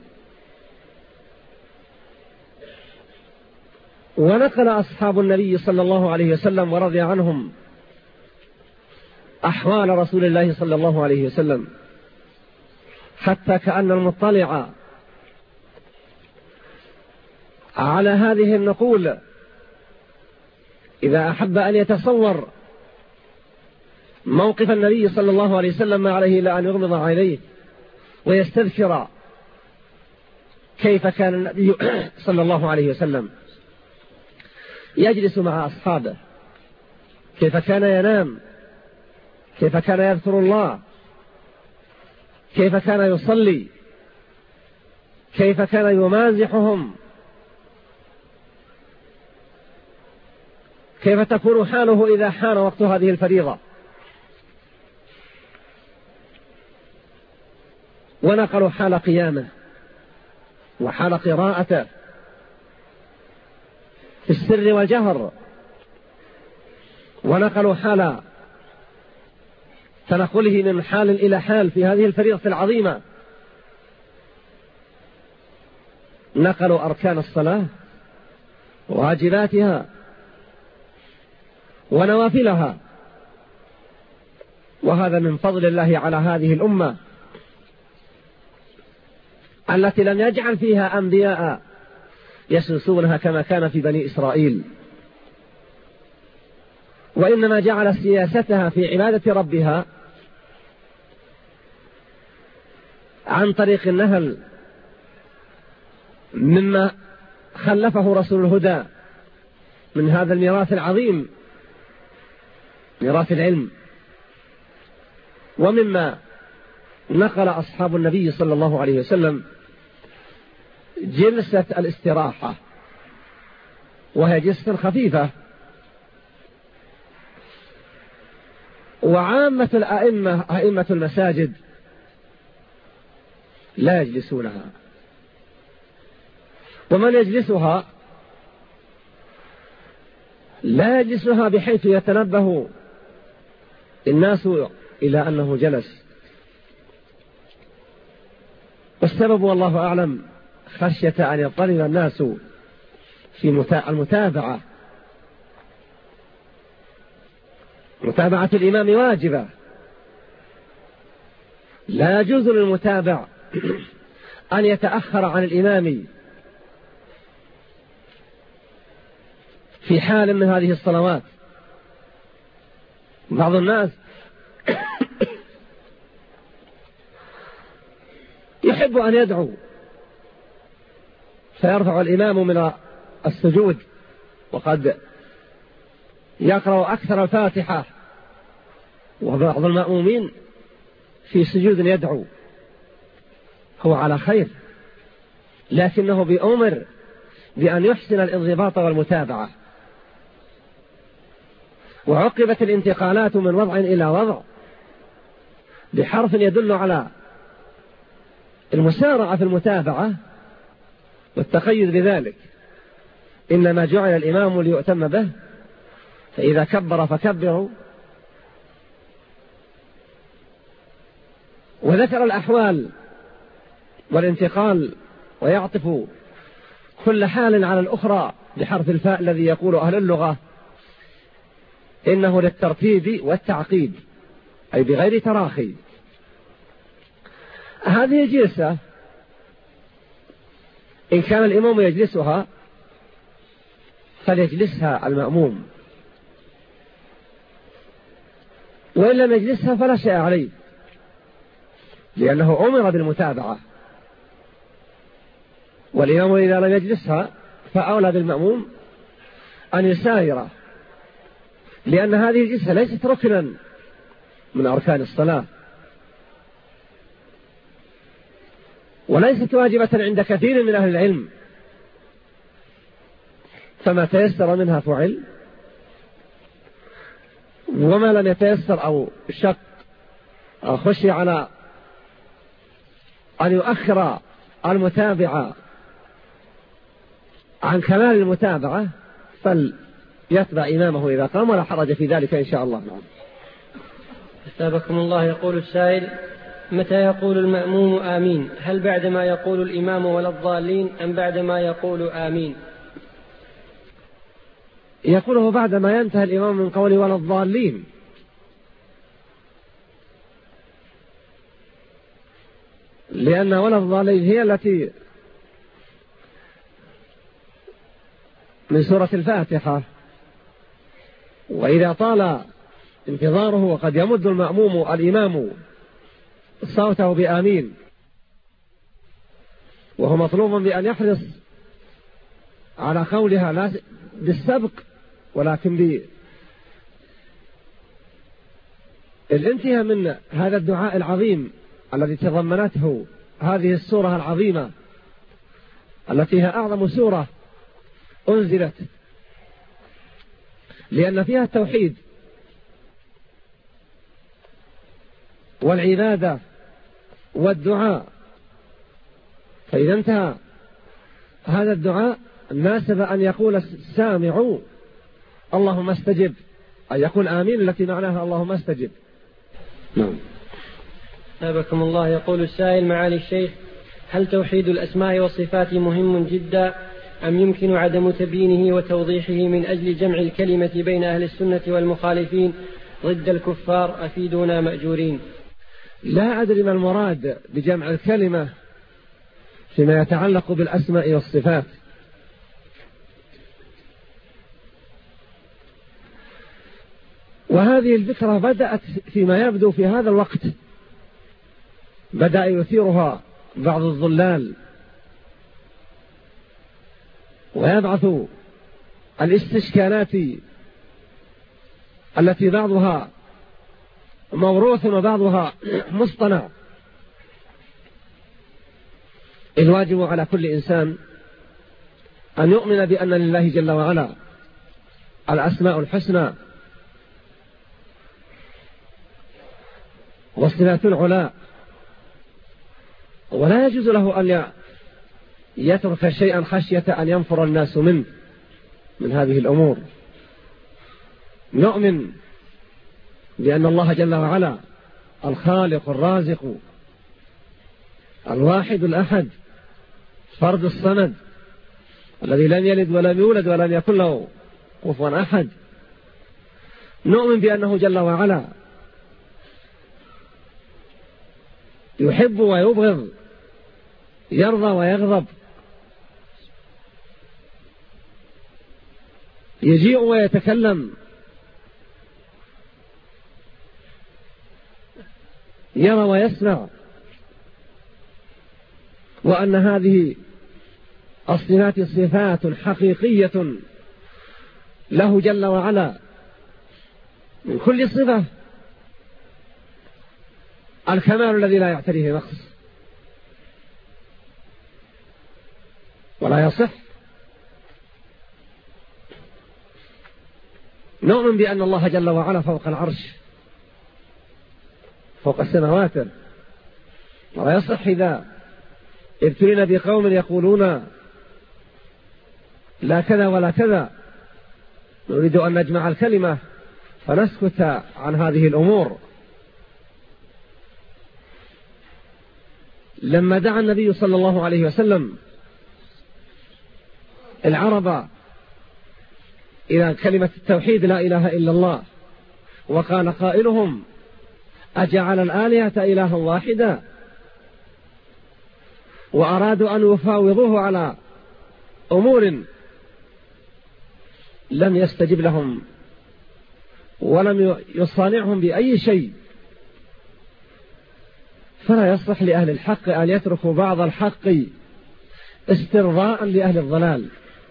[SPEAKER 1] ونقل أصحاب النبي صلى الله عليه وسلم ورضي عنهم أحوال رسول الله صلى الله عليه وسلم، حتى كأن المطلع على هذه النقول إذا أحب أن يتصور موقف النبي صلى الله عليه وسلم ما عليه إلا أن يغمض عينيه ويستذكر كيف كان النبي صلى الله عليه وسلم يجلس مع أصحابه، كيف كان ينام، كيف كان يذكر الله، كيف كان يصلي، كيف كان يمازحهم، كيف تكون حاله إذا حان وقت هذه الفريضة. ونقلوا حال قيامه وحال قراءته في السر والجهر، ونقلوا حال تنقله من حال إلى حال في هذه الفريضة العظيمة. نقلوا أركان الصلاة وواجباتها ونوافلها، وهذا من فضل الله على هذه الأمة التي لم يجعل فيها أنبياء يسوسونها كما كان في بني إسرائيل، وإنما جعل سياستها في عبادة ربها عن طريق النهل مما خلفه رسول الهدى من هذا الميراث العظيم، ميراث العلم، ومما نقل أصحاب النبي صلى الله عليه وسلم جلسة الاستراحة، وهي جلسة خفيفة. وعامة الأئمة أئمة المساجد لا يجلسونها، ومن يجلسها لا يجلسها بحيث يتنبه الناس إلى أنه جلس. والسبب والله أعلم خشية أن يضطرب الناس في المتابعة. متابعة الإمام واجبة، لا يجوز للمتابع أن يتأخر عن الإمام في حال من هذه الصلوات. بعض الناس يحب أن يدعو فيرفع الإمام من السجود وقد يقرأ أكثر الفاتحة، وبعض المأمومين في سجود يدعو، هو على خير، لكنه بأمر بأن يحسن الانضباط والمتابعة. وعقبت الانتقالات من وضع إلى وضع بحرف يدل على المسارعة في المتابعة والتقيد بذلك. إنما جعل الإمام ليؤتم به، فإذا كبر فكبروا. وذكر الأحوال والانتقال، ويعطف كل حال على الأخرى بحرف الفاء الذي يقول أهل اللغة إنه للترتيب والتعقيد، أي بغير تراخي. هذه الجلسة إن كان الإمام يجلسها فليجلسها المأموم، وإن لم يجلسها فلا شيء عليه، لأنه أمر بالمتابعة. والإمام إذا لم يجلسها فأولى بالمأموم أن يساير، لأن هذه الجلسة ليست ركنا من أركان الصلاة، وليست واجبة عند كثير من أهل العلم، فما تيسر منها فعل، وما لم يتيسر أو شق أو خشي على أن يؤخر المتابع عن كمال المتابعة فليتبع إمامه إذا قام، ولا حرج في ذلك إن شاء الله. نعم.
[SPEAKER 2] أثابكم الله. يقول السائل: متى يقول المأموم آمين؟ هل بعدما يقول الإمام ولا الضالين أم بعدما يقول آمين؟
[SPEAKER 1] يقوله بعدما ينتهي الإمام من قول ولا الضالين، لأن ولا الضالين هي التي من سورة الفاتحة، وإذا طال انتظاره وقد يمد المأموم الإمام صوته بآمين، وهو مطلوب بأن يحرص على قولها لا بالسبق ولكن بالانتهاء من هذا الدعاء العظيم الذي تضمنته هذه السورة العظيمة التي هي أعظم سورة أنزلت، لأن فيها التوحيد والعبادة والدعاء. فإذا انتهى هذا الدعاء ناسب أن يقول السامع اللهم استجب، أن يقول آمين التي معناها اللهم استجب. نعم.
[SPEAKER 2] أثابكم الله. يقول السائل: معالي الشيخ، هل توحيد الأسماء والصفات مهم جدا أم يمكن عدم تبيينه وتوضيحه من أجل جمع الكلمة بين أهل السنة والمخالفين ضد الكفار؟ أفيدونا مأجورين.
[SPEAKER 1] لا أدري ما المراد بجمع الكلمة فيما يتعلق بالأسماء والصفات، وهذه الفكرة بدأت فيما يبدو في هذا الوقت، بدأ يثيرها بعض الضلال ويبعث الاستشكالات التي بعضها موروث وبعضها مصطنع. الواجب على كل إنسان أن يؤمن بأن لله جل وعلا الأسماء الحسنى والصفات العلى، ولا يجوز له أن يترك شيئا خشية أن ينفر الناس منه من هذه الأمور. نؤمن بأن الله جل وعلا الخالق الرازق الواحد الأحد فرد الصمد الذي لم يلد ولم يولد ولم يكن له كفوا أحد. نؤمن بأنه جل وعلا يحب ويبغض، يرضى ويغضب، يجيء ويتكلم، يرى ويسمع، وأن هذه الصفات صفات حقيقية له جل وعلا. من كل صفة الكمال الذي لا يعتريه نقص، ولا يصح. نؤمن بأن الله جل وعلا فوق العرش فوق السماوات، ولا يصح إذا ابتلينا بقوم يقولون لا كذا ولا كذا نريد أن نجمع الكلمة فنسكت عن هذه الأمور. لما دعا النبي صلى الله عليه وسلم العرب إلى كلمة التوحيد لا إله إلا الله، وقال قائلهم أجعل الآلهة إلها واحدا، وأرادوا أن يفاوضوه على أمور لم يستجب لهم ولم يصانعهم بأي شيء. فلا يصلح لأهل الحق أن يتركوا بعض الحق استرضاء لأهل الضلال،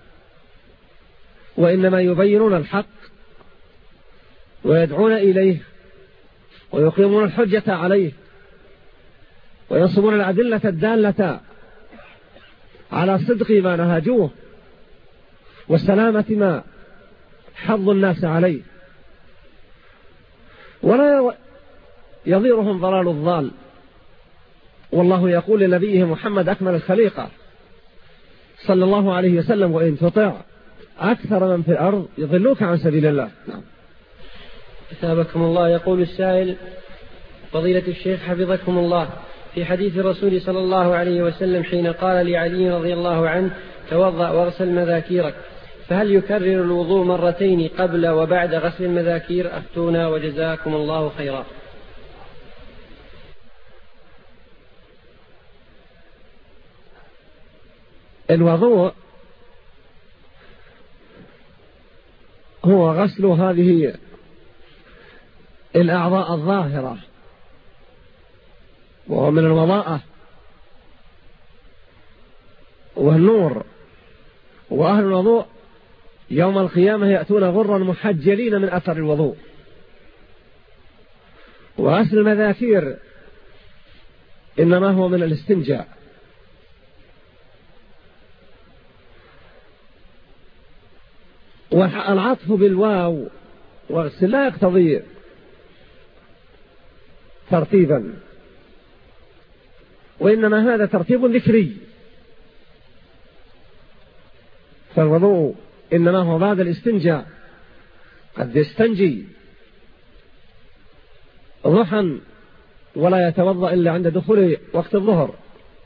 [SPEAKER 1] وإنما يبينون الحق ويدعون إليه ويقيمون الحجة عليه وينصبون الأدلة الدالة على صدق ما نهجوه والسلامة ما حظ الناس عليه، ولا يضيرهم ضلال الضال والله يقول لنبيه محمد أكمل الخليقة صلى الله عليه وسلم: وإن تطع أكثر من في الأرض يضلوك عن سبيل الله. نعم.
[SPEAKER 2] أثابكم الله. يقول السائل: فضيلة الشيخ حفظكم الله، في حديث الرسول صلى الله عليه وسلم حين قال لعلي رضي الله عنه: توضأ واغسل مذاكيرك، فهل يكرر الوضوء مرتين قبل وبعد غسل المذاكير؟ أفتونا وجزاكم الله خيرا.
[SPEAKER 1] الوضوء هو غسل هذه الأعضاء الظاهرة، وهو من الوضاءة والنور. وأهل الوضوء يوم القيامة يأتون غرا محجلين من أثر الوضوء. وغسل المذاكير إنما هو من الاستنجاء. والعطف بالواو واغسل لا يقتضي ترتيبا، وإنما هذا ترتيب ذكري. فالوضوء إنما هو بعد الاستنجاء، قد يستنجي ضحى ولا يتوضأ إلا عند دخول وقت الظهر.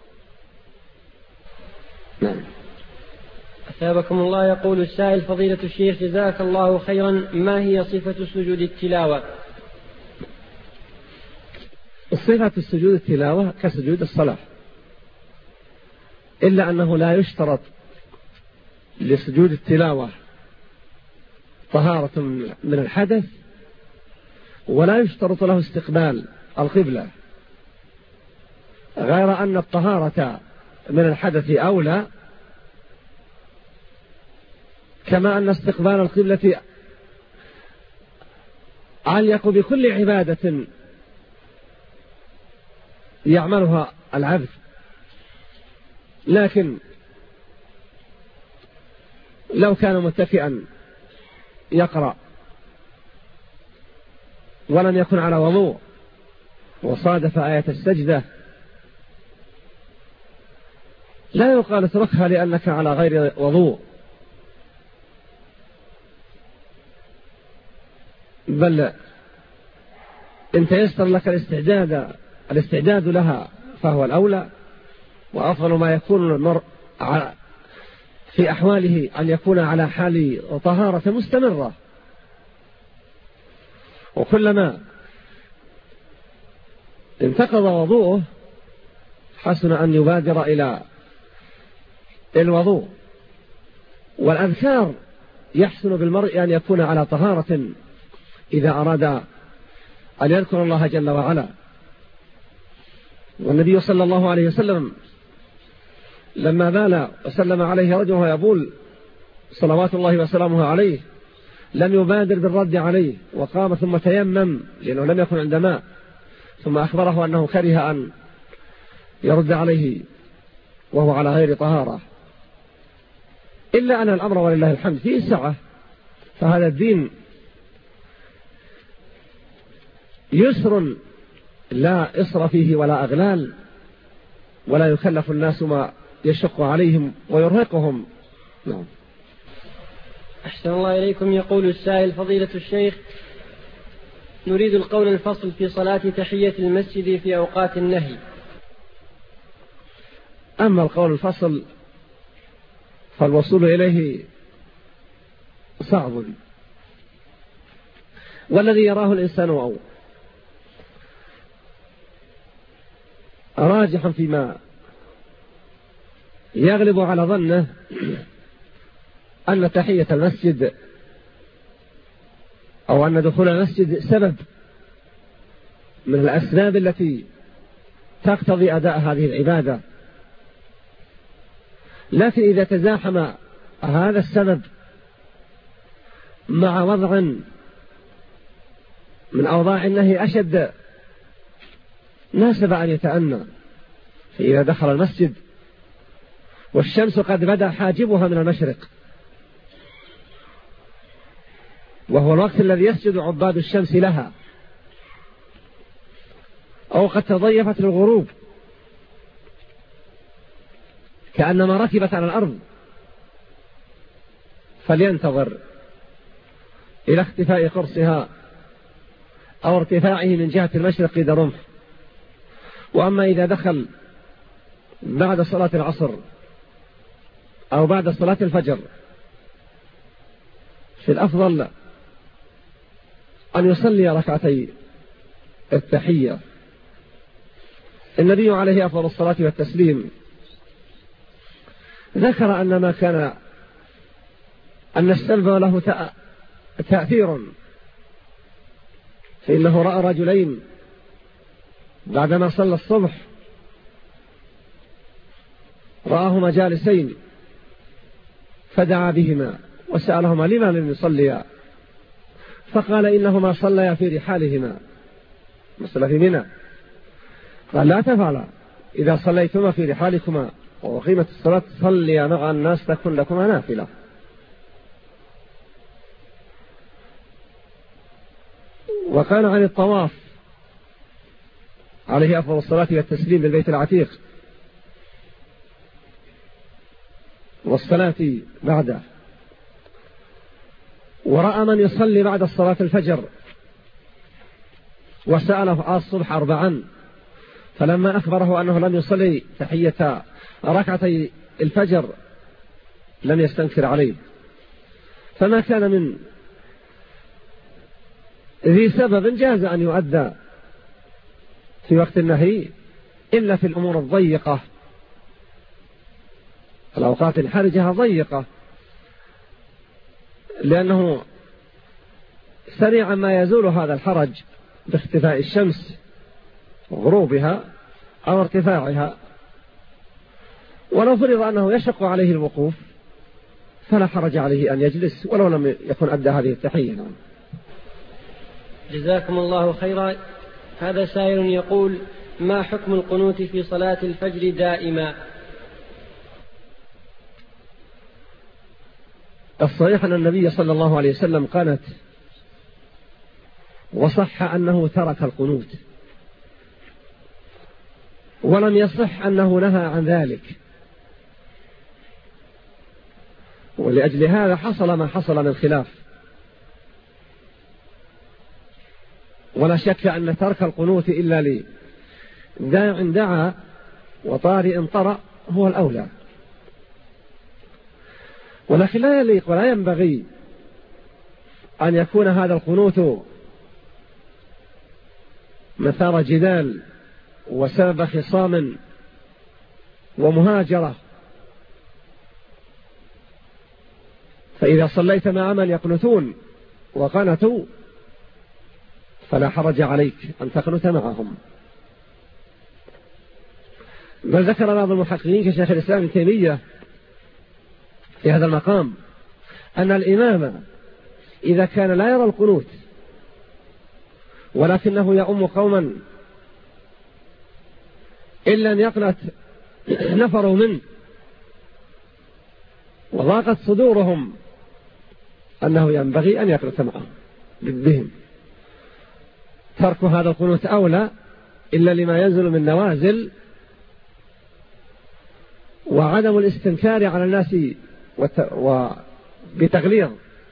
[SPEAKER 1] نعم.
[SPEAKER 2] أثابكم الله. يقول السائل: فضيلة الشيخ جزاك الله خيرا، ما هي صفة سجود التلاوة؟
[SPEAKER 1] صفة السجود التلاوة كسجود الصلاة، إلا أنه لا يشترط لسجود التلاوة طهارة من الحدث، ولا يشترط له استقبال القبلة، غير أن الطهارة من الحدث أولى، كما أن استقبال القبلة عليق بكل عبادة يعملها العبد. لكن لو كان متكئا يقرأ ولم يكن على وضوء وصادف آية السجدة، لا يقال اتركها لأنك على غير وضوء، بل إن تيسر لك الاستعداد الاستعداد لها فهو الأولى. وأفضل ما يكون المرء في أحواله أن يكون على حال طهارة مستمرة، وكلما انتقض وضوءه حسن أن يبادر إلى الوضوء. والأذكار يحسن بالمرء أن يكون على طهارة إذا أراد أن يذكر الله جل وعلا. والنبي صلى الله عليه وسلم لما بال وسلم عليه رجل ويبول صلوات الله وسلامه عليه لم يبادر بالرد عليه، وقام ثم تيمم لأنه لم يكن عند ماء، ثم أخبره أنه كره أن يرد عليه وهو على غير طهارة. إلا أن الأمر ولله الحمد فيه سعة، فهذا الدين يسر لا إصر فيه ولا أغلال، ولا يكلف الناس ما يشق عليهم ويرهقهم. نعم.
[SPEAKER 2] أحسن الله إليكم. يقول السائل: فضيلة الشيخ، نريد القول الفصل في صلاة تحية المسجد في أوقات النهي.
[SPEAKER 1] أما القول الفصل فالوصول إليه صعب، والذي يراه الإنسان أو راجحا فيما يغلب على ظنه أن تحية المسجد أو أن دخول المسجد سبب من الأسباب التي تقتضي أداء هذه العبادة. لكن إذا تزاحم هذا السبب مع وضع من أوضاع النهي أشد ناسب أن يتأنى. فإذا دخل المسجد والشمس قد بدا حاجبها من المشرق، وهو الوقت الذي يسجد عباد الشمس لها، أو قد تضيفت للغروب كأنما ركبت على الأرض، فلينتظر إلى اختفاء قرصها أو ارتفاعه من جهة المشرق قيد رمح. وأما إذا دخل بعد صلاة العصر أو بعد صلاة الفجر في الأفضل أن يصلي ركعتي التحية. النبي عليه أفضل الصلاة والتسليم ذكر أن ما كان أن السلب له تأثير، فإنه رأى رجلين بعدما صلى الصبح رآهما جالسين فدعا بهما وسألهما لما لم يصليا، فقال إنهما صليا في رحالهما، مثل في منى، قال لا تفعلا، إذا صليتما في رحالكما وقيمت الصلاة صليا مع الناس تكن لكما نافلة. وكان عن الطواف عليه أفضل الصلاة والتسليم بالبيت العتيق والصلاة بعده، ورأى من يصلي بعد الصلاة الفجر وسأله الصبح أربعا، فلما أخبره أنه لم يصلي تحية ركعتي الفجر لم يستنكر عليه، فما كان من ذي سبب جاز أن يؤدى في وقت النهي إلا في الأمور الضيقة، الأوقات الحرجة ضيقة، لأنه سريعا ما يزول هذا الحرج باختفاء الشمس وغروبها أو ارتفاعها. ولو فرض أنه يشق عليه الوقوف فلا حرج عليه أن يجلس ولو لم يكن أدى هذه التحية.
[SPEAKER 2] جزاكم الله خيرا. هذا سائل يقول: ما حكم القنوت في صلاة الفجر دائما؟
[SPEAKER 1] الصحيح أن النبي صلى الله عليه وسلم قنت، وصح أنه ترك القنوت، ولم يصح أنه نهى عن ذلك، ولأجل هذا حصل ما حصل من خلاف. ولا شك أن ترك القنوت إلا لداع دعا وطارئ طرأ هو الأولى، ولكن لا يليق ولا ينبغي أن يكون هذا القنوت مثار جدال وسبب خصام ومهاجرة. فإذا صليت مع من يقنتون وقنتوا فلا حرج عليك أن تقنت معهم. بل ذكر بعض المحققين كشيخ الإسلام ابن تيمية في هذا المقام أن الإمام إذا كان لا يرى القنوت ولكنه يؤم قوما إلا أن يقنت نفروا منه وضاقت صدورهم أنه ينبغي أن يقنت معهم بهم، ترك هذا القنوت أولى إلا لما ينزل من نوازل، وعدم الاستنكار على الناس وبتغليظ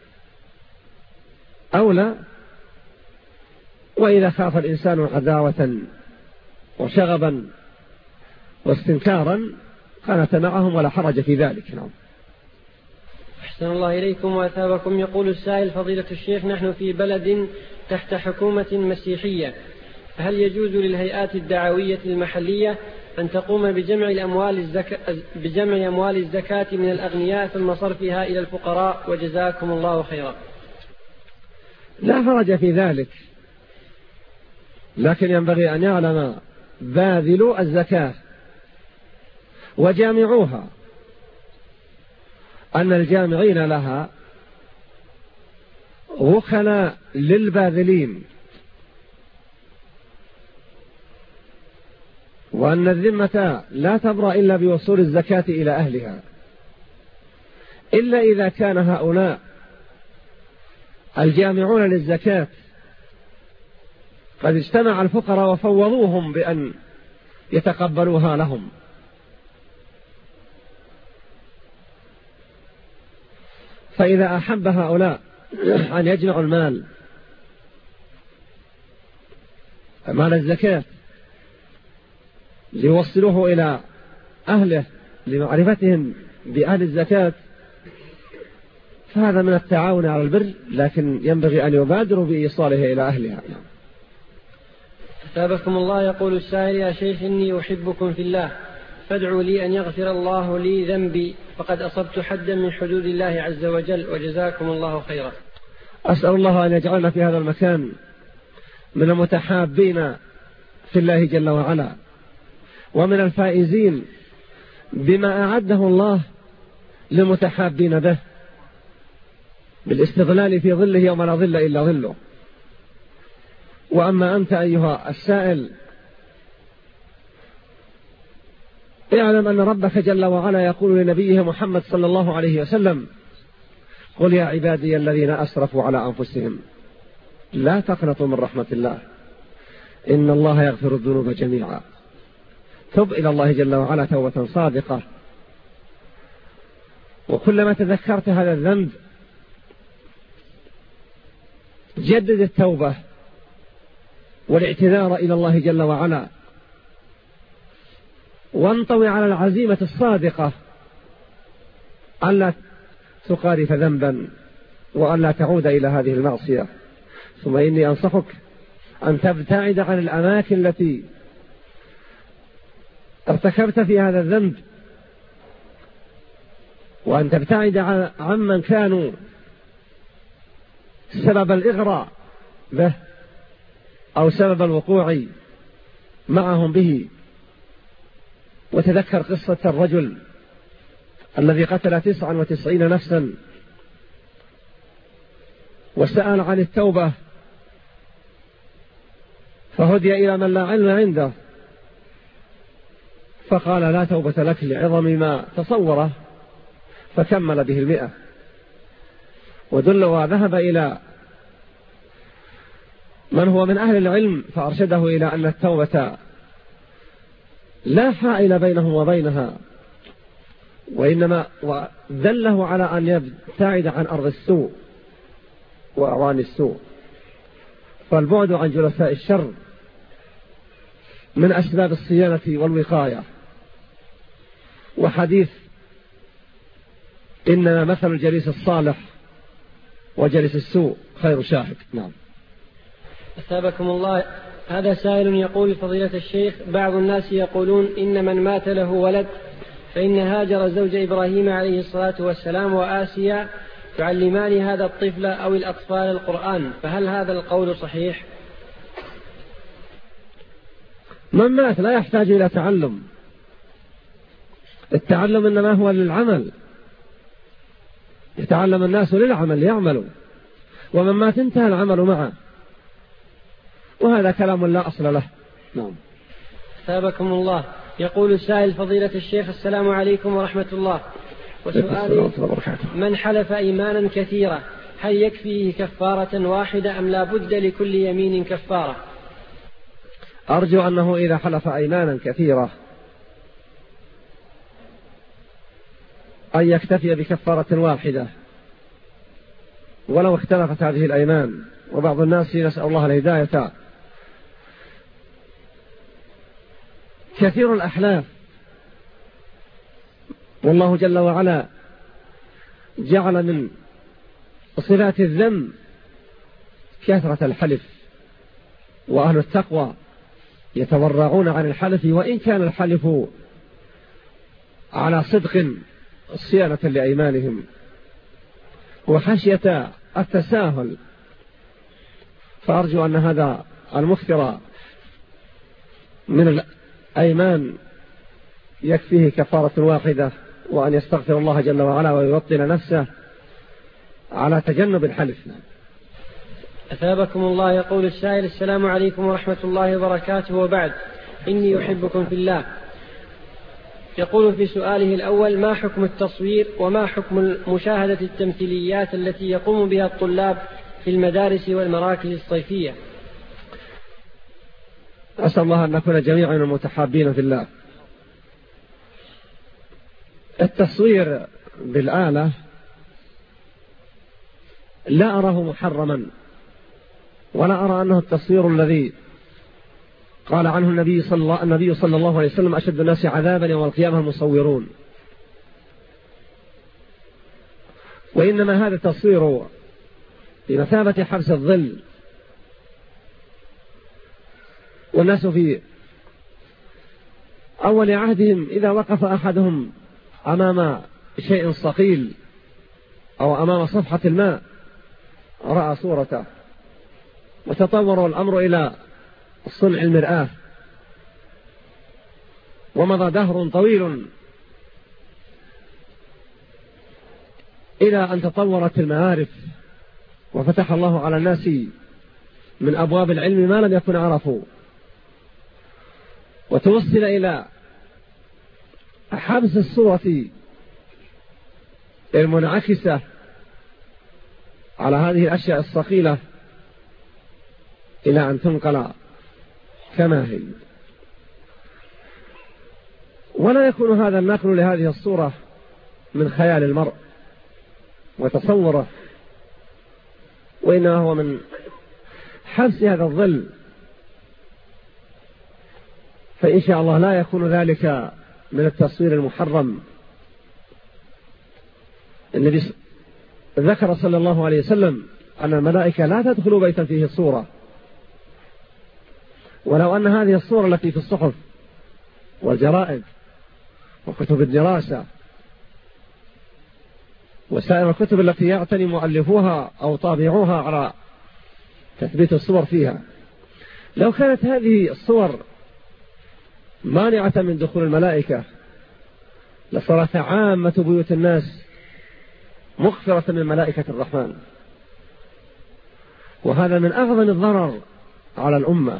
[SPEAKER 1] أولى. وإذا خاف الإنسان عداوة وشغبا واستنكارا قنت معهم ولا حرج في ذلك. نعم.
[SPEAKER 2] أحسن الله إليكم وأثابكم. يقول السائل: فضيلة الشيخ، نحن في بلد تحت حكومة مسيحية، فهل يجوز للهيئات الدعوية المحلية أن تقوم بجمع الأموال الزكاة بجمع أموال الزكاة من الأغنياء ثم صرفها إلى الفقراء؟ وجزاكم الله خيرا.
[SPEAKER 1] لا حرج في ذلك، لكن ينبغي أن يعلم باذلوا الزكاة وجامعوها أن الجامعين لها وكلاء للباذلين، وأن الذمة لا تبرأ إلا بوصول الزكاة إلى أهلها، إلا إذا كان هؤلاء الجامعون للزكاة قد اجتمع الفقراء وفوضوهم بأن يتقبلوها لهم، فإذا أحب هؤلاء أن يجمعوا المال مال الزكاة ليوصلوه إلى أهله لمعرفتهم بأهل الزكاة، فهذا من التعاون على البر، لكن ينبغي أن يبادروا بإيصاله إلى أهلها.
[SPEAKER 2] أثابكم الله. يقول السائل: يا شيخ إني أحبكم في الله، فادعوا لي أن يغفر الله لي ذنبي، فقد أصبت حدا من حدود الله عز وجل، وجزاكم الله خيرا.
[SPEAKER 1] أسأل الله أن يجعلنا في هذا المكان من المتحابين في الله جل وعلا، ومن الفائزين بما أعده الله للمتحابين به، بالاستغلال في ظله يوم لا ظل إلا ظله. وأما أنت أيها السائل، اعلم أن ربك جل وعلا يقول لنبيه محمد صلى الله عليه وسلم: قل يا عبادي الذين أسرفوا على أنفسهم لا تقنطوا من رحمة الله إن الله يغفر الذنوب جميعا. تب إلى الله جل وعلا توبة صادقة، وكلما تذكرت هذا الذنب جدد التوبة والاعتذار إلى الله جل وعلا، وانطوي على العزيمة الصادقة ألا تقارف ذنبا وألا تعود إلى هذه المعصية. ثم إني أنصحك أن تبتعد عن الأماكن التي ارتكبت في هذا الذنب، وأن تبتعد عمن كانوا سبب الإغراء به أو سبب الوقوع معهم به. وتذكر قصة الرجل الذي قتل تسعا وتسعين نفسا وسأل عن التوبة، فهدي إلى من لا علم عنده فقال: لا توبة لك، لعظم ما تصوره، فكمل به المئة. ودل وذهب إلى من هو من أهل العلم فأرشده إلى أن التوبة لا حائل بينهم وبينها، وإنما ودله على أن يبتعد عن أرض السوء وأعوان السوء. فالبعد عن جلساء الشر من أسباب الصيانة والوقاية. وحديث إنما مثل الجليس الصالح وجليس السوء خير شاهد. نعم.
[SPEAKER 2] أثابكم الله. هذا سائل يقول: فضيلة الشيخ، بعض الناس يقولون إن من مات له ولد فإن هاجر زوج إبراهيم عليه الصلاة والسلام وآسيا تعلمان هذا الطفل أو الأطفال القرآن، فهل هذا القول صحيح؟
[SPEAKER 1] من مات لا يحتاج إلى تعلم، التعلم إنما هو للعمل، يتعلم الناس للعمل يعملوا، ومن مات انتهى العمل معه، وهذا كلام لا أصل له. نعم.
[SPEAKER 2] ثابكم الله. يقول السائل: فضيلة الشيخ، السلام عليكم ورحمة الله، وسؤالي: من حلف إيمانا كثيرة هل يكفيه كفارة واحدة أم لا بد لكل يمين كفارة؟
[SPEAKER 1] أرجو أنه إذا حلف أيمانا كثيرة أن يكتفي بكفارة واحدة ولو اختلفت هذه الأيمان. وبعض الناس نسأل الله الهداية كثير الأحلاف، والله جل وعلا جعل من صفات الذم كثرة الحلف، وأهل التقوى يتورعون عن الحلف وإن كان الحلف على صدق صيانة لأيمانهم وخشية التساهل. فأرجو أن هذا المكثر من الأيمان يكفيه كفارة واحدة، وأن يستغفر الله جل وعلا ويبطل نفسه على تجنب الحلف.
[SPEAKER 2] أثابكم الله. يقول السائل: السلام عليكم ورحمة الله وبركاته، وبعد، إني أحبكم في الله. يقول في سؤاله الأول: ما حكم التصوير وما حكم مشاهدة التمثيليات التي يقوم بها الطلاب في المدارس والمراكز الصيفية؟
[SPEAKER 1] أسأل الله أن نكون جميعا متحابين في الله. التصوير بالآلة لا أراه محرما، ولا أرى أنه التصوير الذي قال عنه النبي صلى الله, النبي صلى الله عليه وسلم أشد الناس عذابا يوم القيامة المصورون. وإنما هذا التصوير بمثابة حبس الظل، والناس في أول عهدهم إذا وقف أحدهم أمام شيء صقيل أو أمام صفحة الماء رأى صورته، وتطور الأمر إلى صنع المرآة، ومضى دهر طويل إلى أن تطورت المعارف وفتح الله على الناس من أبواب العلم ما لم يكن عرفوا، وتوصل إلى حبس الصورة المنعكسة على هذه الأشياء الصقيلة إلى أن تنقل كما هي. ولا يكون هذا النقل لهذه الصورة من خيال المرء وتصوره، وإنما هو من حبس هذا الظل، فإن شاء الله لا يكون ذلك من التصوير المحرم. النبي ذكر صلى الله عليه وسلم أن الملائكة لا تدخل بيتا فيه صورة، ولو أن هذه الصورة التي في الصحف والجرائد وكتب الدراسة وسائر الكتب التي يعتني مؤلفوها أو طابعوها على تثبيت الصور فيها، لو كانت هذه الصور مانعة من دخول الملائكة لصارت عامة بيوت الناس مغفرة من ملائكة الرحمن، وهذا من أعظم الضرر على الأمة.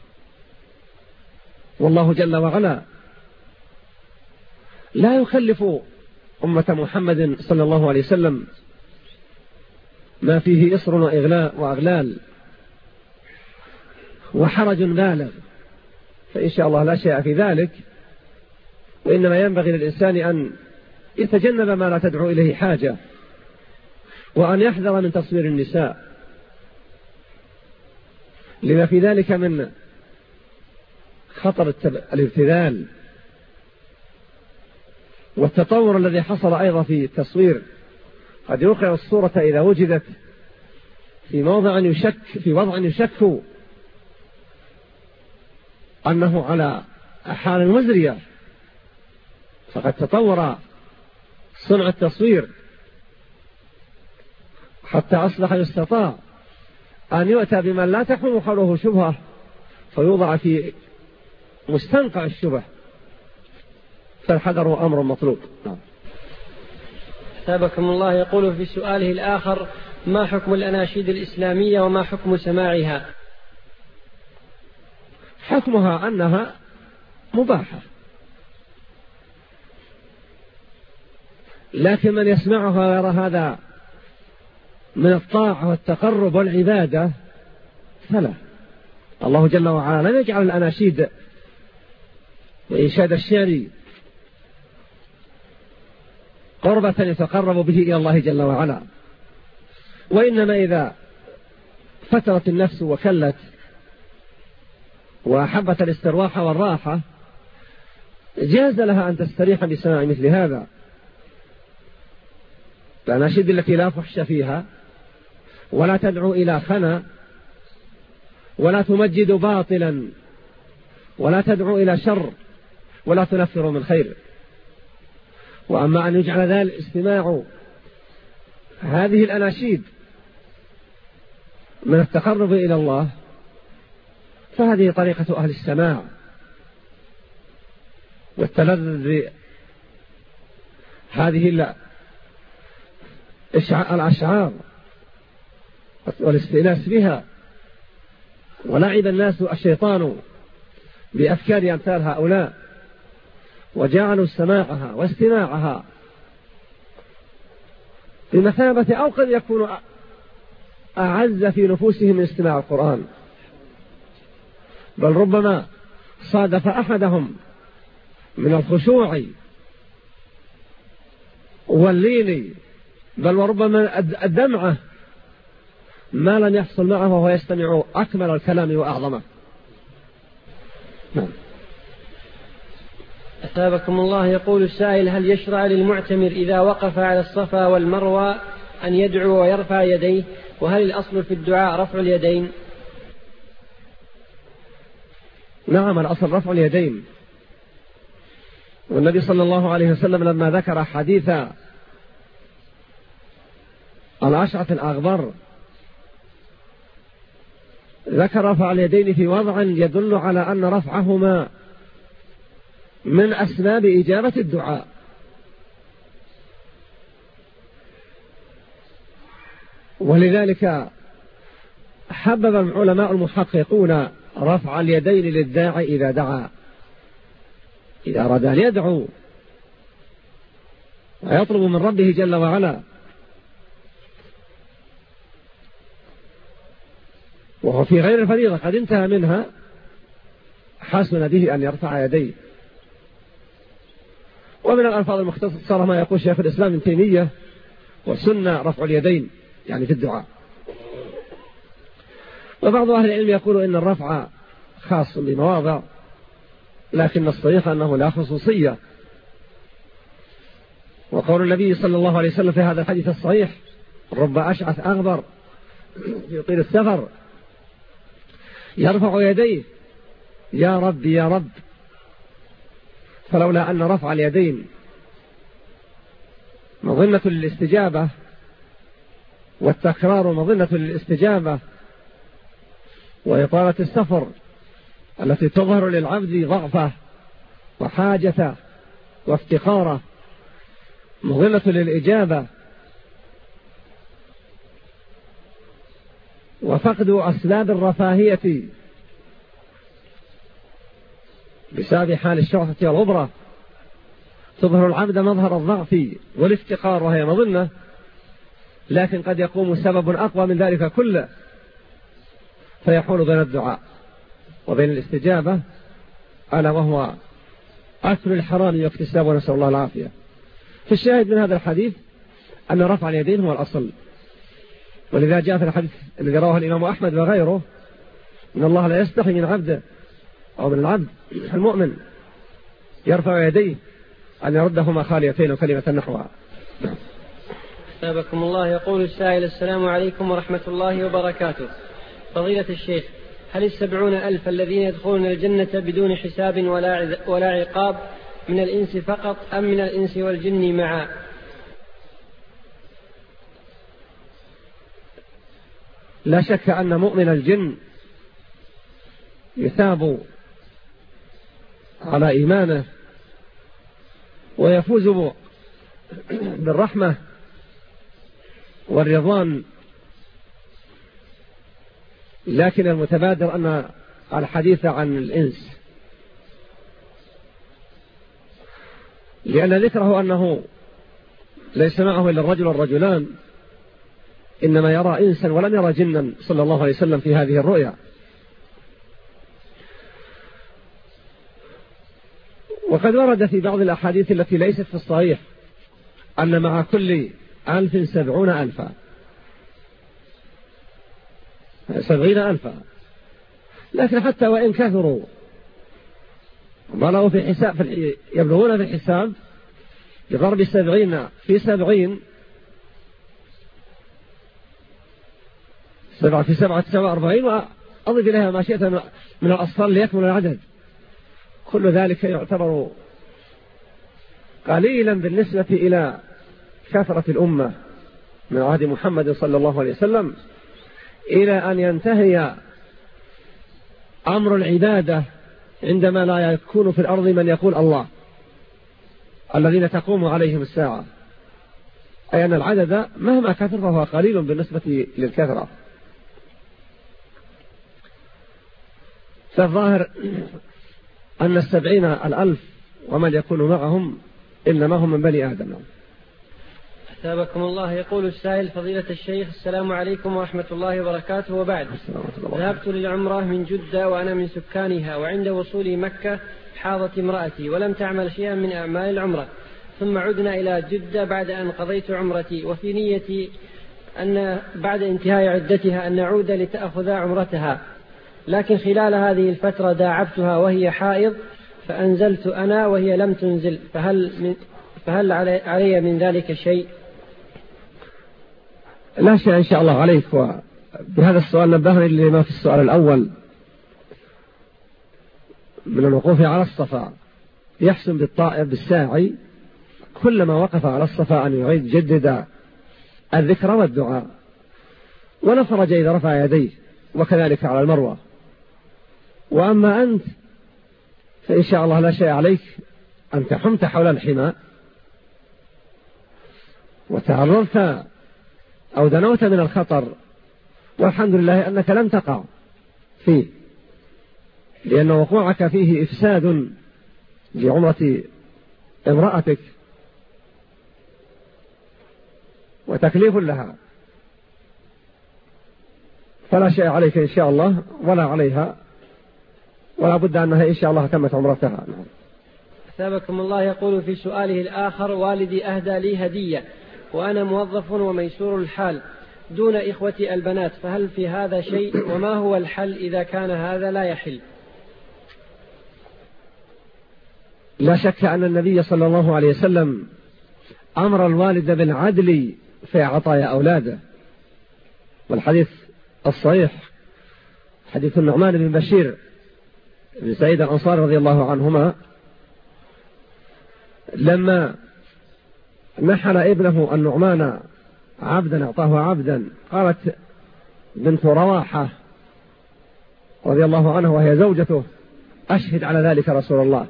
[SPEAKER 1] والله جل وعلا لا يكلف أمة محمد صلى الله عليه وسلم ما فيه إصر وأغلال وحرج بالغ، فإن شاء الله لا شيء في ذلك، وإنما ينبغي للإنسان أن يتجنب ما لا تدعو إليه حاجة، وأن يحذر من تصوير النساء لما في ذلك من خطر الابتذال والتطور الذي حصل أيضا في التصوير. قد يوقع الصورة إذا وجدت في موضع يشك في وضع يشك أنه على حال مزرية، فقد تطور صنع التصوير حتى أصبح يستطاع أن يؤتى بمن لا تحوم حوله شبهة فيوضع في مستنقع الشبه، فالحذر أمر مطلوب.
[SPEAKER 2] أثابكم الله. يقول في سؤاله الآخر: ما حكم الأناشيد الإسلامية وما حكم سماعها؟
[SPEAKER 1] حكمها أنها مباحة، لكن من يسمعها ويرى هذا من الطاعة والتقرب والعبادة فلا. الله جل وعلا لم يجعل الأناشيد وإنشاد الشعر قربة يتقرب به إلى الله جل وعلا، وإنما إذا فترت النفس وكلت وأحبت الاسترواح والراحة جاز لها أن تستريح بسماع مثل هذا. الأناشيد التي لا فحش فيها ولا تدعو إلى خنا ولا تمجد باطلا ولا تدعو إلى شر ولا تنفر من خير. وأما أن يجعل ذلك استماع هذه الأناشيد من التقرب إلى الله فهذه طريقة أهل السماع والتلذذ بهذه الأشعار والاستئناس بها. ولعب الناس الشيطان بأفكار أمثال هؤلاء وجعلوا سماعها واستماعها بمثابة أو قد يكون أعز في نفوسهم من استماع القرآن، بل ربما صادف أحدهم من الخشوع واللين بل وربما الدمعة ما لم يحصل معه وهو يستمع أكمل الكلام وأعظمه. نعم.
[SPEAKER 2] أثابكم الله. يقول السائل: هل يشرع للمعتمر إذا وقف على الصفا والمروة أن يدعو ويرفع يديه؟ وهل الأصل في الدعاء رفع اليدين؟
[SPEAKER 1] نعم، الأصل رفع اليدين. والنبي صلى الله عليه وسلم لما ذكر حديث الأشعث الأغبر ذكر رفع اليدين في وضع يدل على أن رفعهما من أسباب إجابة الدعاء. ولذلك حبب العلماء المحققون رفع اليدين للداعي إذا دعا، إذا أراد أن يدعو ويطلب من ربه جل وعلا، وهو في غير الفريضة قد انتهى منها، حسن به أن يرفع يديه. ومن الألفاظ المختصرة ما يقول شيخ الإسلام ابن تيمية: والسنة رفع اليدين، يعني في الدعاء. وبعض أهل العلم يقول إن الرفع خاص بمواضع، لكن الصحيح أنه لا خصوصية. وقول النبي صلى الله عليه وسلم في هذا الحديث الصحيح: رب أشعث أغبر يطيل السفر يرفع يديه يا رب يا رب. فلولا أن رفع اليدين مظنة للاستجابة، والتكرار مظنة للاستجابة، وإطالة السفر التي تظهر للعبد ضعفه وحاجته وافتقاره مظنة للإجابة، وفقد أسباب الرفاهية بسبب حال الشعثة والغبرة تظهر العبد مظهر الضعف والافتقار، وهي مظنة، لكن قد يقوم سبب أقوى من ذلك كله فيحول بين الدعاء وبين الاستجابة، ألا وهو أكل الحرام واكتساب، ونسأل الله العافية. في الشاهد من هذا الحديث أن رفع اليدين هو الأصل، ولذا جاء في الحديث الذي رواه الإمام أحمد وغيره: إن الله لا يستحي من عبده أو من العبد المؤمن يرفع يديه أن يردهما خاليتين وكلمة نحوها.
[SPEAKER 2] أثابكم الله. يقول السائل: السلام عليكم ورحمة الله وبركاته. فضيلة الشيخ، هل السبعون ألف الذين يدخلون الجنة بدون حساب ولا ولا عقاب من الإنس فقط أم من الإنس والجن معا؟
[SPEAKER 1] لا شك أن مؤمن الجن يثاب على إيمانه ويفوز بالرحمة والرضوان، لكن المتبادر أن الحديث عن الإنس، لأن ذكره أنه ليس معه إلا الرجل والرجلان، إنما يرى إنسا ولم يرى جنا صلى الله عليه وسلم في هذه الرؤيا. وقد ورد في بعض الأحاديث التي ليست في الصحيح أن مع كل ألف سبعون ألفا سبعين ألفا، لكن حتى وإن كثروا بلغوا في حساب يبلغون في الحساب بضرب سبعين في سبعين سبعة في سبعة سبعة وأربعين، وأضف إليها ما شئت من الأصفار ليكمل العدد. كل ذلك يعتبر قليلا بالنسبة إلى كثرة الأمة من عهد محمد صلى الله عليه وسلم، إلى أن ينتهي أمر العبادة عندما لا يكون في الأرض من يقول الله، الذين تقوم عليهم الساعة، أي أن العدد مهما كثر فهو قليل بالنسبة للكثرة. فالظاهر أن السبعين الألف ومن يكون معهم إنما هم من بني آدم.
[SPEAKER 2] أثابكم الله. يقول السائل: فضيلة الشيخ، السلام عليكم ورحمة الله وبركاته، وبعد. ذهبت للعمرة من جدة وأنا من سكانها، وعند وصولي مكة حاضت امرأتي ولم تعمل شيئا من أعمال العمرة، ثم عدنا إلى جدة بعد أن قضيت عمرتي، وفي نيتي أن بعد انتهاء عدتها أن نعود لتأخذ عمرتها، لكن خلال هذه الفترة داعبتها وهي حائض فأنزلت أنا وهي لم تنزل، فهل, من فهل علي من ذلك شيء؟
[SPEAKER 1] لا شيء إن شاء الله عليك. وبهذا السؤال نبهني لما في السؤال الأول من الوقوف على الصفا. يحسن بالطائر بالساعي كلما وقف على الصفا أن يعيد جدد الذكر والدعاء، ونفرج إذا رفع يديه، وكذلك على المروة. وأما أنت فإن شاء الله لا شيء عليك، أنت حمت حول الحمى وتعرضت أو دنوت من الخطر، والحمد لله أنك لم تقع فيه، لأن وقوعك فيه إفساد لعمرة امرأتك وتكليف لها، فلا شيء عليك إن شاء الله ولا عليها، ولا بد أنها إن شاء الله تمت عمرتها.
[SPEAKER 2] أثابكم الله. يقول في سؤاله الآخر: والدي أهدى لي هدية وأنا موظف وميسور الحال دون إخوتي البنات، فهل في هذا شيء؟ وما هو الحل إذا كان هذا لا يحل؟
[SPEAKER 1] لا شك أن النبي صلى الله عليه وسلم أمر الوالد بالعدل في عطايا أولاده، والحديث الصحيح حديث النعمان بن بشير بن سعيد الأنصاري رضي الله عنهما لما نحل ابنه النعمان عبدا أعطاه عبدا، قالت بنت رواحة رضي الله عنه وهي زوجته: أشهد على ذلك رسول الله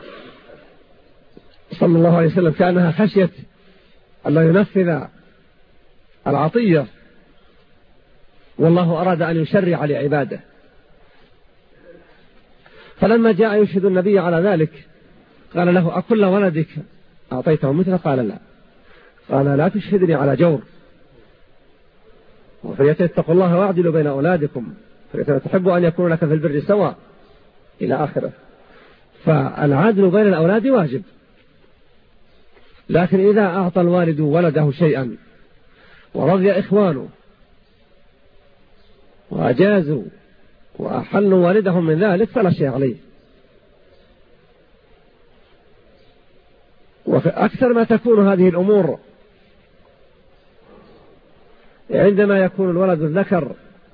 [SPEAKER 1] صلى الله عليه وسلم، كأنها خشيت ألا ينفذ العطية، والله أراد أن يشرع لعباده. فلما جاء يشهد النبي على ذلك قال له: أكل ولدك أعطيته مثله؟ قال: لا. قال: لا تشهدني على جور، فليتقوا الله واعدلوا بين أولادكم فتحب أن يكون لك في البر سواء إلى آخره. فالعدل بين الأولاد واجب، لكن إذا أعطى الوالد ولده شيئا ورضي إخوانه وأجازوا وأحلوا والدهم من ذلك فلا شيء عليه. وأكثر ما تكون هذه الأمور عندما يكون الولد الذكر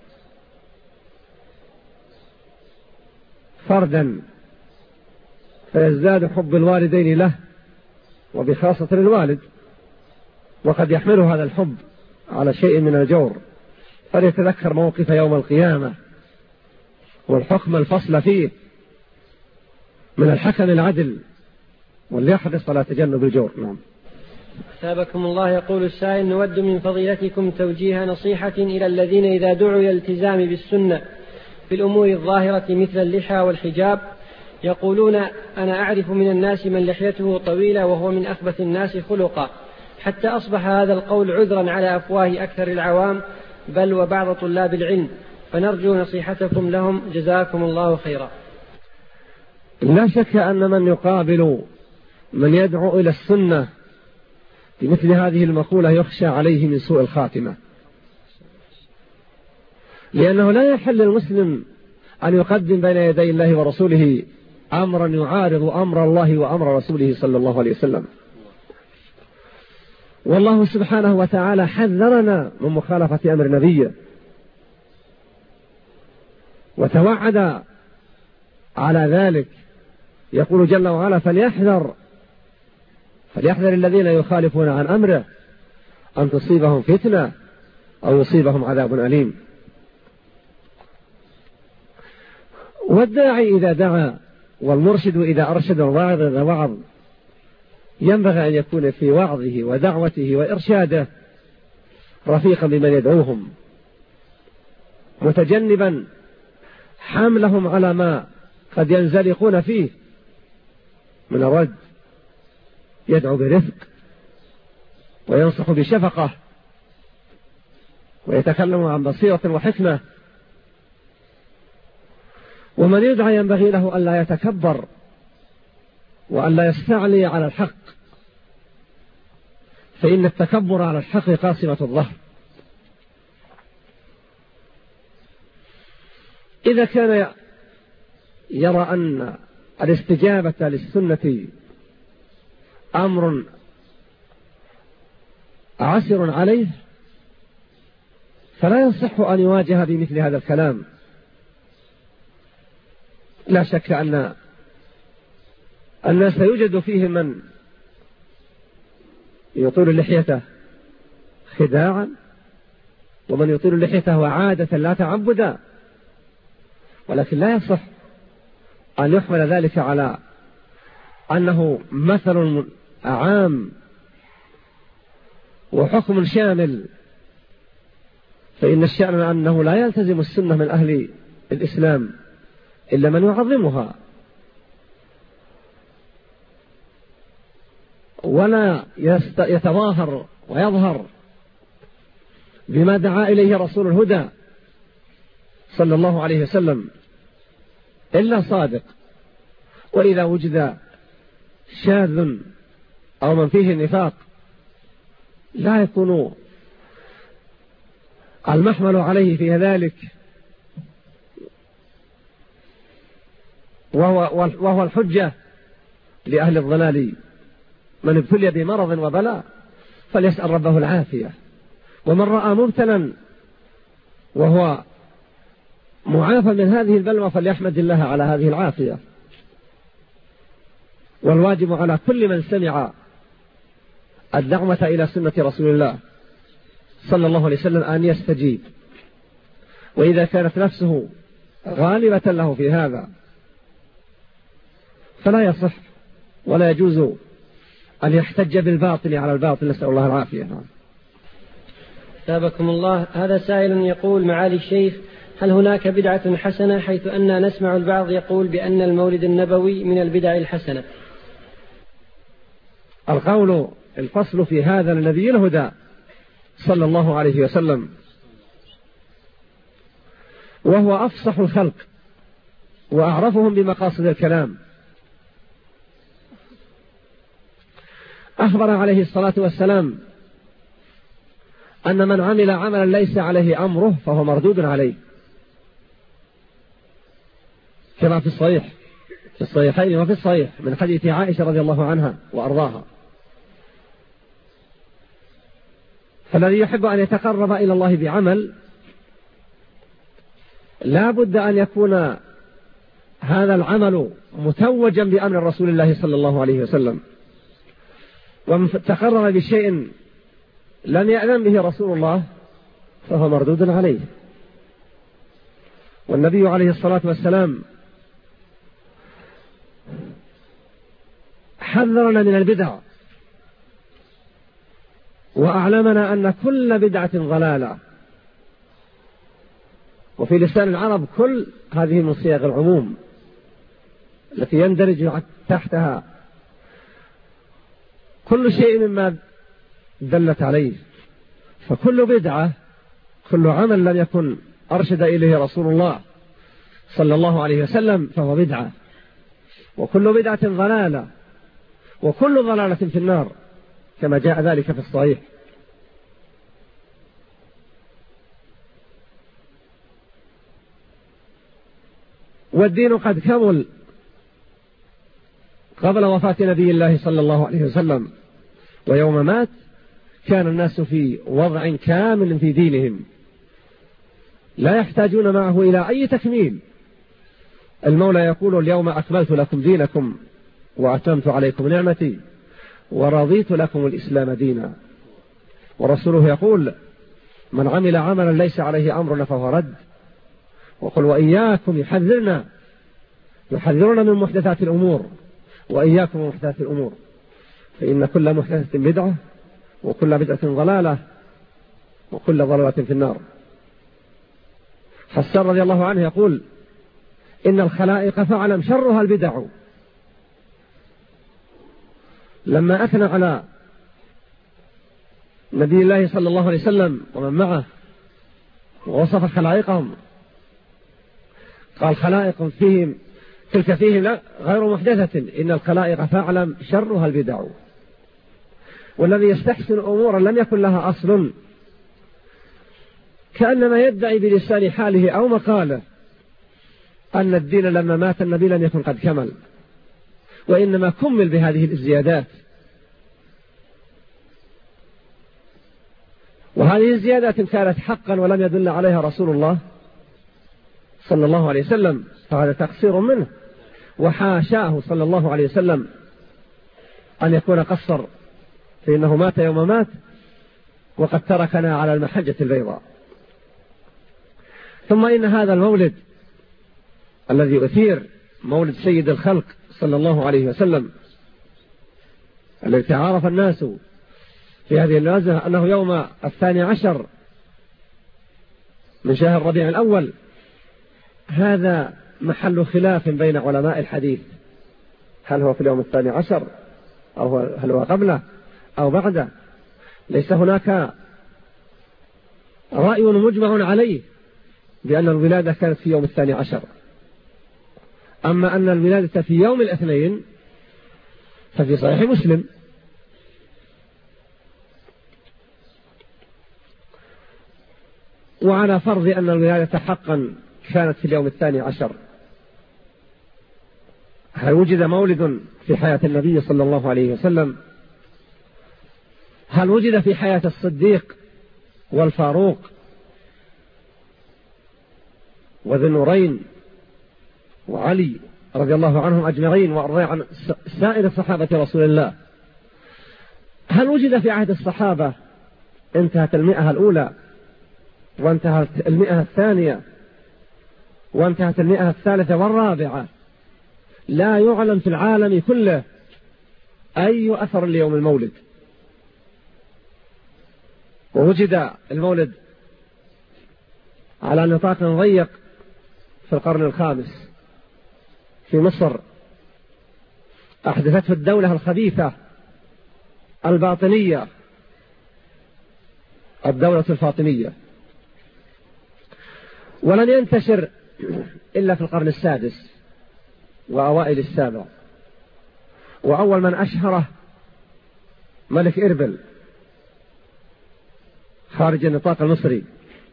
[SPEAKER 1] فردا فيزداد حب الوالدين له وبخاصة الوالد، وقد يحمل هذا الحب على شيء من الجور، فليتذكر موقف يوم القيامة والحكم الفصل فيه من الحكم العدل، وليحرص على تجنب الجور. نعم.
[SPEAKER 2] أثابكم الله. يقول السائل: نود من فضيلتكم توجيه نصيحة إلى الذين إذا دعوا إلى الالتزام بالسنة في الأمور الظاهرة مثل اللحى والحجاب يقولون: أنا أعرف من الناس من لحيته طويلة وهو من أخبث الناس خلقا، حتى أصبح هذا القول عذرا على أفواه أكثر العوام بل وبعض طلاب العلم، فنرجو نصيحتكم لهم جزاكم الله خيرا.
[SPEAKER 1] لا شك أن من يقابل من يدعو إلى السنة بمثل هذه المقولة يخشى عليه من سوء الخاتمة، لأنه لا يحل المسلم أن يقدم بين يدي الله ورسوله أمرا يعارض أمر الله وأمر رسوله صلى الله عليه وسلم. والله سبحانه وتعالى حذرنا من مخالفة أمر نبيه، وتوعد على ذلك. يقول جل وعلا: فليحذر فليحذر الذين يخالفون عن أمره أن تصيبهم فتنة أو يصيبهم عذاب أليم. والداعي إذا دعا والمرشد إذا أرشد والواعظ إذا وعظ ينبغي أن يكون في وعظه ودعوته وإرشاده رفيقا بمن يدعوهم، متجنبا حملهم على ما قد ينزلقون فيه من الرد، يدعو برفق وينصح بشفقة ويتكلم عن بصيرة وحكمة. ومن يدعى ينبغي له أن لا يتكبر وأن لا يستعلي على الحق، فإن التكبر على الحق قاصمة الظهر، إذا كان يرى أن الاستجابة للسنة أمر عسر عليه فلا يصح أن يواجه بمثل هذا الكلام. لا شك أن الناس يوجد فيهم من يطيل لحيته خداعا، ومن يطيل لحيته عادة لا تعبدا، ولكن لا يصح أن يحمل ذلك على أنه مثل عام وحكم شامل، فإن الشأن أنه لا يلتزم السنة من أهل الإسلام إلا من يعظمها ولا يتظاهر ويظهر بما دعا إليه رسول الهدى صلى الله عليه وسلم إلا صادق. وإذا وجد شاذ أو من فيه النفاق لا يكون المحمل عليه في ذلك وهو, وهو الحجة لأهل الضلال. من ابتلي بمرض وبلاء فليسأل ربه العافية، ومن رأى مبتلا وهو معافى من هذه البلوى فليحمد الله على هذه العافية. والواجب على كل من سمع الدعوة إلى سنة رسول الله صلى الله عليه وسلم أن يستجيب، وإذا كانت نفسه غالبة له في هذا فلا يصح ولا يجوز أن يحتج بالباطل على الباطل، نسأل الله العافية.
[SPEAKER 2] ثابكم الله. هذا سائل يقول: معالي الشيخ، هل هناك بدعة حسنة، حيث أننا نسمع البعض يقول بأن المولد النبوي من البدع الحسنة؟
[SPEAKER 1] القول الفصل في هذا النبي الهدى صلى الله عليه وسلم، وهو أفصح الخلق وأعرفهم بمقاصد الكلام. أخبر عليه الصلاة والسلام أن من عمل عملا ليس عليه أمره فهو مردود عليه، كما في الصحيح في الصحيحين وفي الصحيح من حديث عائشة رضي الله عنها وأرضاها. فالذي يحب أن يتقرب إلى الله بعمل لا بد أن يكون هذا العمل متوجا بأمر رسول الله صلى الله عليه وسلم، ومن تقرب بشيء لم يأذن به رسول الله فهو مردود عليه. والنبي عليه الصلاة والسلام حذرنا من البدع وأعلمنا أن كل بدعة ضلالة، وفي لسان العرب كل هذه من صيغ العموم التي يندرج تحتها كل شيء مما دلت عليه. فكل بدعة، كل عمل لم يكن أرشد إليه رسول الله صلى الله عليه وسلم فهو بدعة، وكل بدعة ضلالة، وكل ضلالة في النار، كما جاء ذلك في الصحيح. والدين قد كمل قبل وفاة نبي الله صلى الله عليه وسلم، ويوم مات كان الناس في وضع كامل في دينهم لا يحتاجون معه إلى أي تكميل. المولى يقول: اليوم أكملت لكم دينكم وأتممت عليكم نعمتي ورضيت لكم الإسلام دينا. ورسوله يقول: من عمل عملا ليس عليه أمرنا فهو رد. وقل وإياكم يحذرنا يحذرنا من محدثات الأمور، وإياكم من محدثات الأمور، فإن كل محدثة بدعة، وكل بدعة ضلالة، وكل ضلالة في النار. حسان رضي الله عنه يقول: إن الخلائق فعلا شرها البدع. لما أثنى على نبي الله صلى الله عليه وسلم ومن معه ووصف خلائقهم قال: خلائق فيهم تلك فيهم غير محدثة، إن الخلائق فعلا شرها البدع. والذي يستحسن أمورا لم يكن لها أصل كأنما يدعي بلسان حاله أو مقاله أن الدين لما مات النبي لم يكن قد كمل، وإنما كمل بهذه الزيادات. وهذه الزيادات كانت حقا ولم يدل عليها رسول الله صلى الله عليه وسلم، فهذا تقصير منه، وحاشاه صلى الله عليه وسلم أن يكون قصر، فإنه مات يوم مات وقد تركنا على المحجة البيضاء. ثم إن هذا المولد الذي أثير، مولد سيد الخلق صلى الله عليه وسلم، الذي تعارف الناس في هذه النازلة أنه يوم الثاني عشر من شهر ربيع الأول، هذا محل خلاف بين علماء الحديث، هل هو في اليوم الثاني عشر أو هل هو قبله أو بعده. ليس هناك رأي مجمع عليه بأن الولادة كانت في يوم الثاني عشر، أما أن الولادة في يوم الاثنين ففي صحيح مسلم. وعلى فرض أن الولادة حقا كانت في اليوم الثاني عشر، هل وجد مولد في حياة النبي صلى الله عليه وسلم؟ هل وجد في حياة الصديق والفاروق وذي النورين وعلي رضي الله عنهم أجمعين وأرضي عن سائر صحابة رسول الله؟ هل وجد في عهد الصحابة انتهت المئة الأولى وانتهت المئة الثانية وانتهت المئة الثالثة والرابعة، لا يعلم في العالم كله أي أثر ليوم المولد؟ ووجد المولد على نطاق ضيق في القرن الخامس في مصر، أحدثته الدولة الخبيثة الباطنية، الدولة الفاطمية، ولن ينتشر إلا في القرن السادس وأوائل السابع، وأول من أشهره ملك إربل خارج النطاق المصري.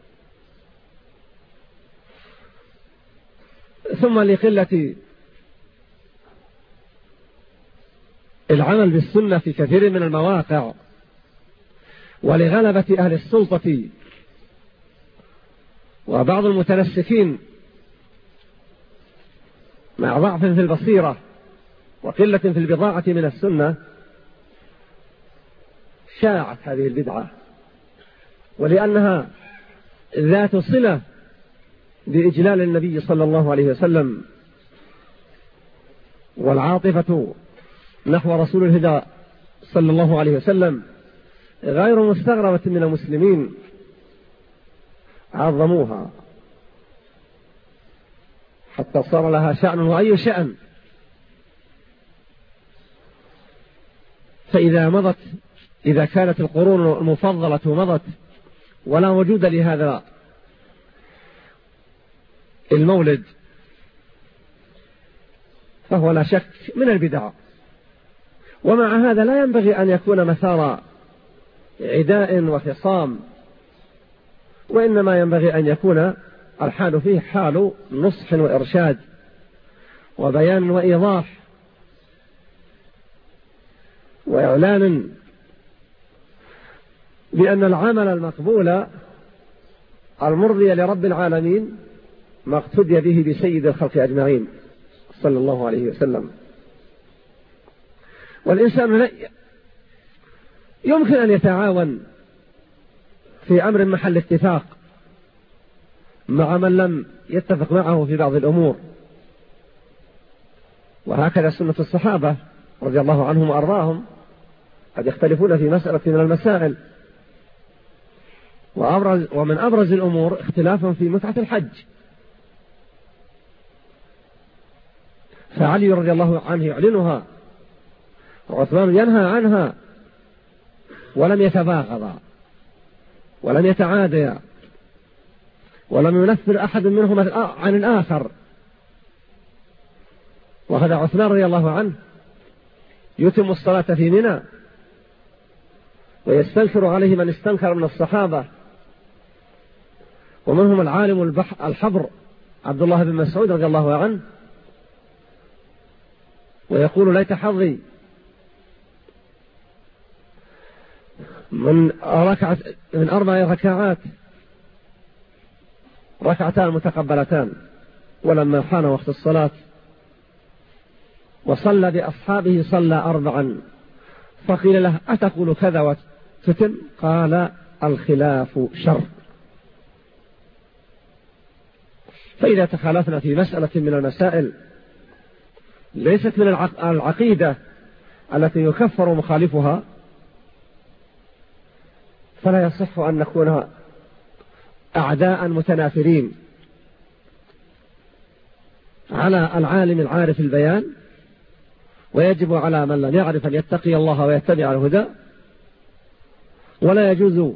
[SPEAKER 1] ثم لقلة العمل بالسنة في كثير من المواقع، ولغلبة أهل السلطة وبعض المتنسكين مع ضعف في البصيرة وقلة في البضاعة من السنة، شاعت هذه البدعة، ولأنها ذات صلة بإجلال النبي صلى الله عليه وسلم، والعاطفة نحو رسول الهدى صلى الله عليه وسلم غير مستغربة من المسلمين، عظموها حتى صار لها شأن وأي شأن. فإذا مضت، إذا كانت القرون المفضلة مضت ولا وجود لهذا المولد، فهو لا شك من البدع. ومع هذا لا ينبغي أن يكون مثار عداء وخصام، وإنما ينبغي أن يكون الحال فيه حال نصح وإرشاد وبيان وإيضاح وإعلان بأن العمل المقبول المرضي لرب العالمين ما اقتدي به بسيد الخلق أجمعين صلى الله عليه وسلم. والإنسان يمكن أن يتعاون في أمر محل اتفاق مع من لم يتفق معه في بعض الأمور، وهكذا سنة الصحابة رضي الله عنهم وأرضاهم قد يختلفون في مسألة من المسائل، وأبرز ومن أبرز الأمور اختلافهم في متعة الحج، فعلي رضي الله عنه يعلنها وعثمان ينهى عنها، ولم يتباغضا ولم يتعاديا ولم ينفر أحد منهما عن الآخر. وهذا عثمان رضي الله عنه يتم الصلاة في منى ويستنكر عليه من استنكر من الصحابة، ومنهم العالم الحبر عبد الله بن مسعود رضي الله عنه ويقول ليت حظي من ركعة من أربع ركعات ركعتان متقبلتان. ولما حان وقت الصلاة وصلى بأصحابه صلى أربعا، فقيل له أتقول كذا وتتم؟ قال الخلاف شر. فإذا تخالفنا في مسألة من المسائل ليست من العقيدة التي يكفر مخالفها، فلا يصح أن نكون أعداء متنافرين على العالم العارف البيان، ويجب على من لم يعرف أن يتقي الله ويتبع الهدى. ولا يجوز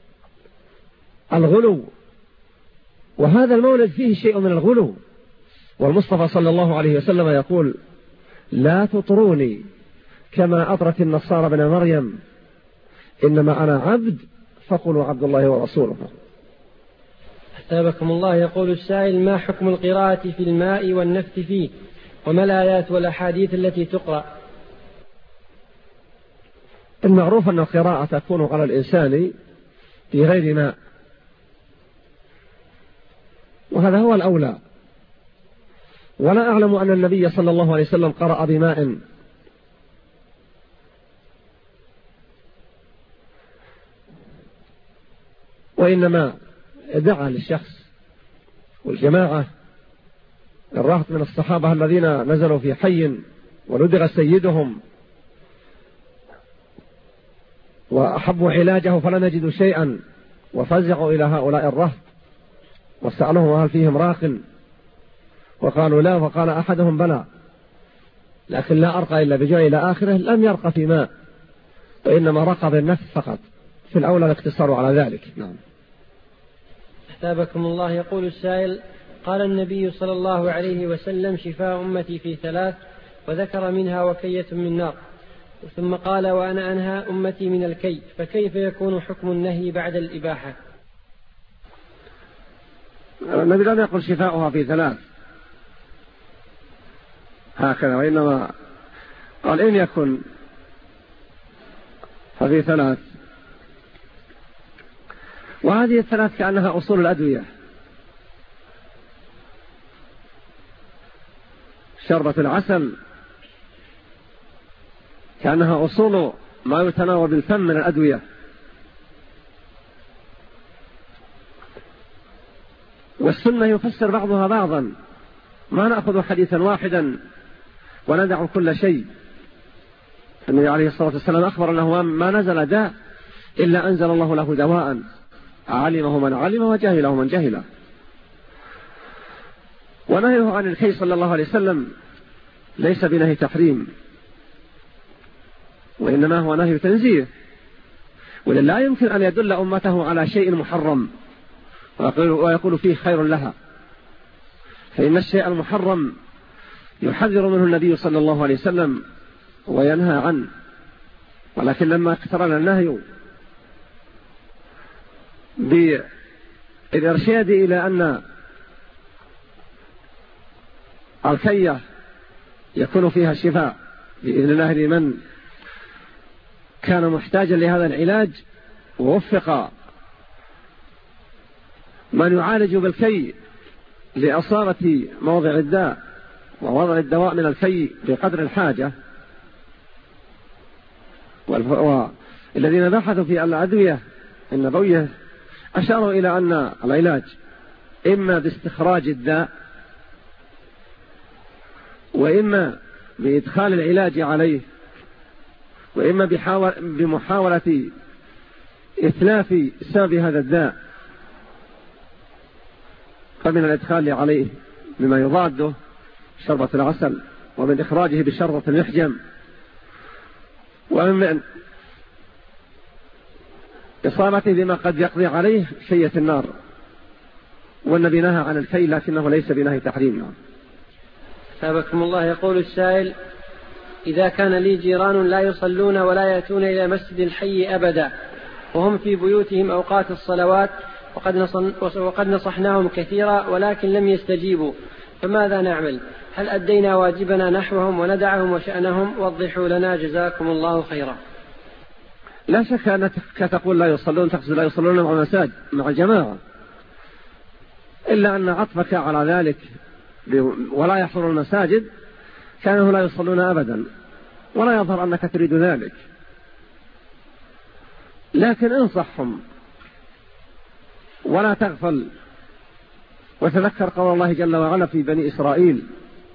[SPEAKER 1] الغلو، وهذا المولد فيه شيء من الغلو. والمصطفى صلى الله عليه وسلم يقول لا تطروني كما أطرت النصارى بن مريم، إنما أنا عبد فقولوا عبد الله ورسوله.
[SPEAKER 2] أثابكم الله. يقول السائل ما حكم القراءة في الماء والنفث فيه، وما الآيات والأحاديث التي تقرأ؟
[SPEAKER 1] المعروف أن القراءة تكون على الإنسان في غير ماء، وهذا هو الأولى. ولا أعلم أن النبي صلى الله عليه وسلم قرأ بماء، وإنما دعا للشخص والجماعة الرهط من الصحابة الذين نزلوا في حي ولدغ سيدهم وأحبوا علاجه فلم يجدوا شيئا، وفزعوا إلى هؤلاء الرهط وسألوهم هل فيهم راق، وقالوا لا، وقال أحدهم بلى لكن لا أرقى إلا بجوع إلى آخره. لم يرقى في ماء، وإنما رقى بالنفس فقط. في الأولى الاقتصار على ذلك. نعم.
[SPEAKER 2] أثابكم الله. يقول السائل قال النبي صلى الله عليه وسلم شفاء أمتي في ثلاث، وذكر منها وكية من نار، ثم قال وأنا أنهى أمتي من الكي، فكيف يكون حكم النهي بعد الإباحة؟
[SPEAKER 1] النبي لم يقل شفاؤها في ثلاث هكذا، وإنما قال إن يكن ففي ثلاث. وهذه الثلاث كأنها أصول الأدوية: شربة العسل كأنها أصول ما يتناول بالفم من الأدوية. والسنة يفسر بعضها بعضا، ما نأخذ حديثا واحدا وندع كل شيء. النبي عليه الصلاة والسلام أخبر أنه ما نزل داء إلا أنزل الله له دواء، علمه من علمه وجهله من جهله. ونهيه عن الكي صلى الله عليه وسلم ليس بنهي تحريم، وإنما هو نهي تنزيه. ولله يمكن أن يدل أمته على شيء محرم ويقول فيه خير لها، فإن الشيء المحرم يحذر منه النبي صلى الله عليه وسلم وينهى عنه. ولكن لما اقترن النهي بالإرشاد إلى أن الكية يكون فيها الشفاء بإذن الله لمن كان محتاجا لهذا العلاج، ووفق من يعالج بالكي لأصابة موضع الداء ووضع الدواء من الكي بقدر الحاجة. والذين بحثوا في الأدوية النبوية أشاروا إلى أن العلاج إما باستخراج الداء، وإما بإدخال العلاج عليه، وإما بمحاولة إتلاف سبب هذا الداء، فمن الإدخال عليه بما يضاده شربة العسل، ومن إخراجه بشربة المحجم، ومن إصابته بما قد يقضي عليه شية النار. والنبي نهى عن الكي لكنه ليس بنهي تحريم.
[SPEAKER 2] ثابكم الله. يقول السائل إذا كان لي جيران لا يصلون ولا يأتون إلى مسجد الحي أبدا، وهم في بيوتهم أوقات الصلوات، وقد, نص وقد نصحناهم كثيرا ولكن لم يستجيبوا، فماذا نعمل؟ هل أدينا واجبنا نحوهم وندعهم وشأنهم؟ وضحوا لنا جزاكم الله خيرا.
[SPEAKER 1] لا شك أنك تقول لا يصلون، تقصد لا يصلون مع المساجد مع الجماعة، إلا أن عطفك على ذلك ولا يحضر المساجد كانوا لا يصلون أبدا، ولا يظهر أنك تريد ذلك، لكن انصحهم ولا تغفل، وتذكر قول الله جل وعلا في بني إسرائيل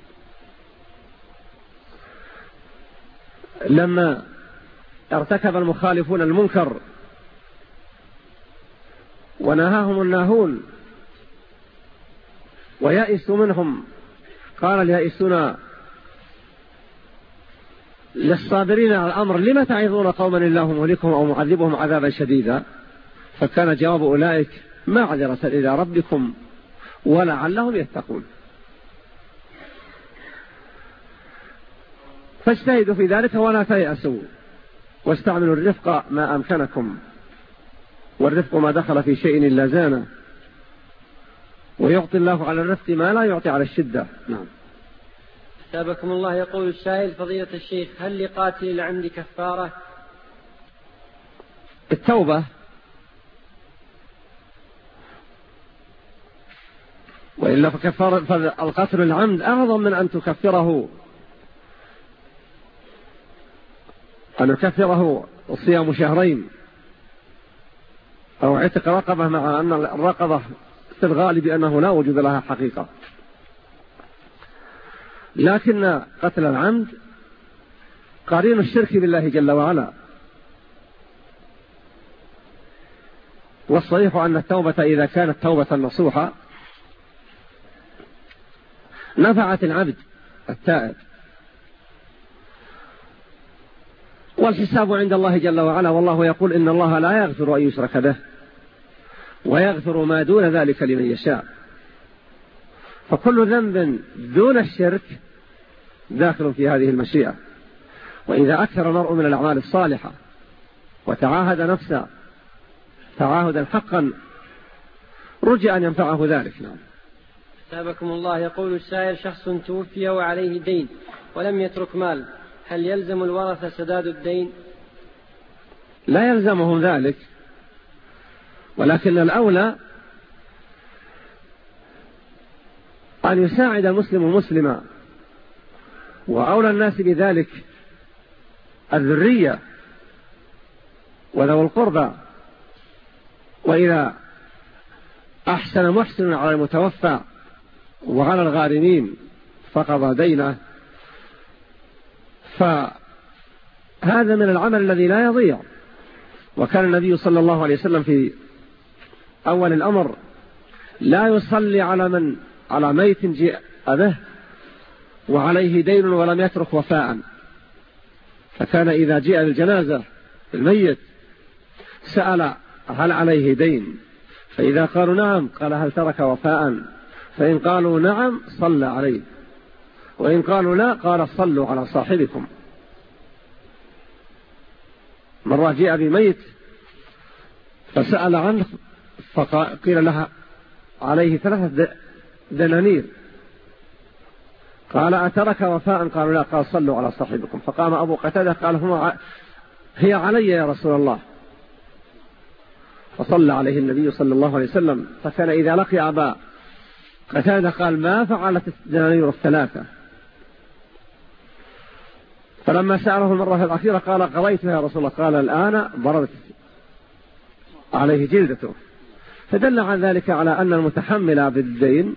[SPEAKER 1] لما ارتكب المخالفون المنكر ونهاهم الناهون ويأسوا منهم، قال اليائسون للصابرين على الأمر لما تعظون قوما الله مهلكهم أو معذبهم عذابا شديدا؟ فكان جواب أولئك معذرة إلى ربكم ولعلهم يتقون. فاجتهدوا في ذلك ولا تيأسوا، واستعملوا الرفق ما أمكنكم، والرفق ما دخل في شيء إلا زانه، ويعطي الله على الرفق ما لا يعطي على الشدة. نعم.
[SPEAKER 2] أثابكم الله. يقول السائل: فضيلة الشيخ، هل لقاتل العمد كفارة؟
[SPEAKER 1] التوبة، وإلا فكفارة فالقتل العمد أعظم من أن تكفره أن يكفره الصيام شهرين أو عتق رقبة، مع أن الرقبة في الغالب أنه لا وجود لها حقيقة، لكن قتل العمد قرين الشرك بالله جل وعلا. والصحيح أن التوبة إذا كانت توبة نصوحة نفعت العبد التائب، والحساب عند الله جل وعلا، والله يقول إن الله لا يغفر أن يشرك به ويغفر ما دون ذلك لمن يشاء. فكل ذنب دون الشرك داخل في هذه المشيئة. وإذا أكثر المرء من الأعمال الصالحة وتعاهد نفسه تعاهدا حقا رجع أن ينفعه ذلك. نعم.
[SPEAKER 2] أثابكم الله. يقول السائل: شخص توفي وعليه دين ولم يترك مال، هل يلزم الورثة سداد الدين؟
[SPEAKER 1] لا يلزمهم ذلك، ولكن الأولى أن يساعد المسلم مسلما، وأولى الناس بذلك الذرية وذوي القربى. وإذا أحسن محسن على المتوفى وعلى الغارمين فقضى دينه، فهذا من العمل الذي لا يضيع. وكان النبي صلى الله عليه وسلم في أول الأمر لا يصلي على من على ميت جاء به وعليه دين ولم يترك وفاء، فكان إذا جاء الجنازة الميت سأل هل عليه دين، فإذا قالوا نعم قال هل ترك وفاء، فإن قالوا نعم صلى عليه، وإن قالوا لا قال صلوا على صاحبكم. مرة جاء بميت فسأل عنه فقيل لها عليه ثلاثة دنانير، قال أترك وفاء؟ قالوا لا، قال صلوا على صاحبكم. فقام أبو قتادة قال هو هي علي يا رسول الله، فصلى عليه النبي صلى الله عليه وسلم. فكان إذا لقي أبا قتادة قال ما فعلت الدنانير الثلاثة؟ فلما سأله المرة الأخيرة قال قضيتها يا رسول الله، قال الآن بردت عليه جلدته. فدل عن ذلك على أن المتحمل بالدين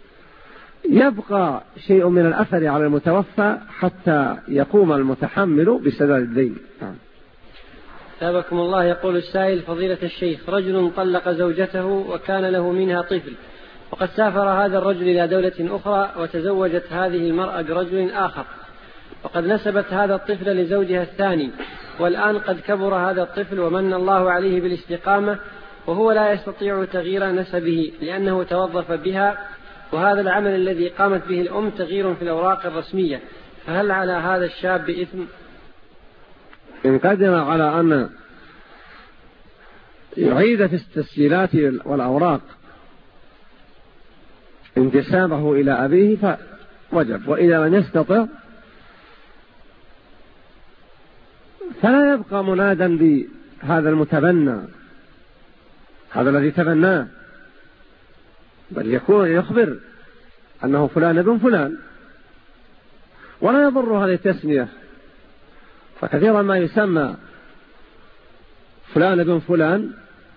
[SPEAKER 1] يبقى شيء من الأثر على المتوفى حتى يقوم المتحمل بسداد الدين.
[SPEAKER 2] ثابكم الله. يقول السائل: فضيلة الشيخ، رجل طلق زوجته وكان له منها طفل، وقد سافر هذا الرجل إلى دولة أخرى وتزوجت هذه المرأة برجل آخر، وقد نسبت هذا الطفل لزوجها الثاني، والآن قد كبر هذا الطفل ومن الله عليه بالاستقامة، وهو لا يستطيع تغيير نسبه لأنه توظف بها، وهذا العمل الذي قامت به الأم تغيير في الأوراق الرسمية، فهل على هذا الشاب إثم؟
[SPEAKER 1] إن قدم على أن يعيد في التسجيلات والأوراق انتسابه إلى أبيه فوجب، وإذا لم يستطع فلا يبقى منادا بهذا المتبنى، هذا الذي تبناه، بل يكون يخبر أنه فلان ابن فلان، ولا يضر هذه التسمية. فكثيرا ما يسمى فلان ابن فلان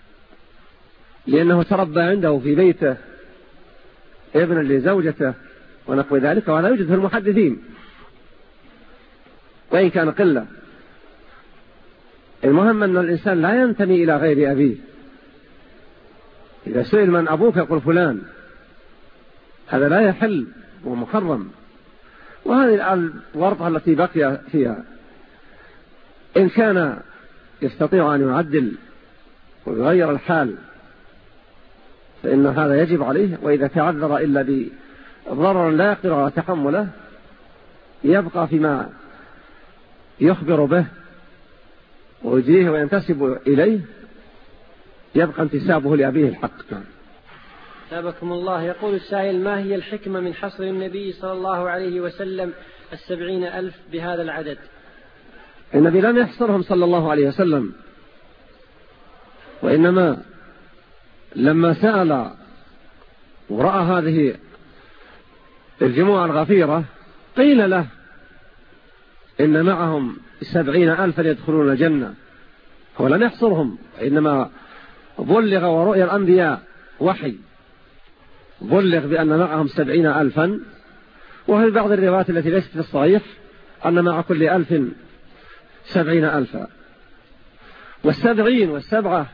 [SPEAKER 1] لأنه تربى عنده في بيته ابنا لزوجته ونحو ذلك، ولا يوجد في المحدثين وإن كان قلة. المهم أن الإنسان لا ينتمي إلى غير أبيه. إذا سئل من أبوك يقول فلان، هذا لا يحل ومحرم. وهذه الورطة التي بقي فيها إن كان يستطيع أن يعدل ويغير الحال فإن هذا يجب عليه، وإذا تعذر إلا بضرر لا يقدر على تحمله يبقى فيما يخبر به ويجريه وينتسب إليه، يبقى انتسابه لأبيه الحق.
[SPEAKER 2] ثابكم الله. يقول السائل: ما هي الحكمة من حصر النبي صلى الله عليه وسلم السبعين ألف بهذا العدد؟
[SPEAKER 1] النبي لم يحصرهم صلى الله عليه وسلم، وإنما لما سأل ورأى هذه الجموع الغفيرة قيل له إن معهم سبعين ألفا يدخلون الجنة، هو لم يحصرهم، إنما بلغ ورؤيا الأنبياء وحي، بلغ بأن معهم سبعين ألفا. وفي بعض الروايات التي ليست في الصحيح أن مع كل ألف سبعين ألفا. والسبعين والسبعة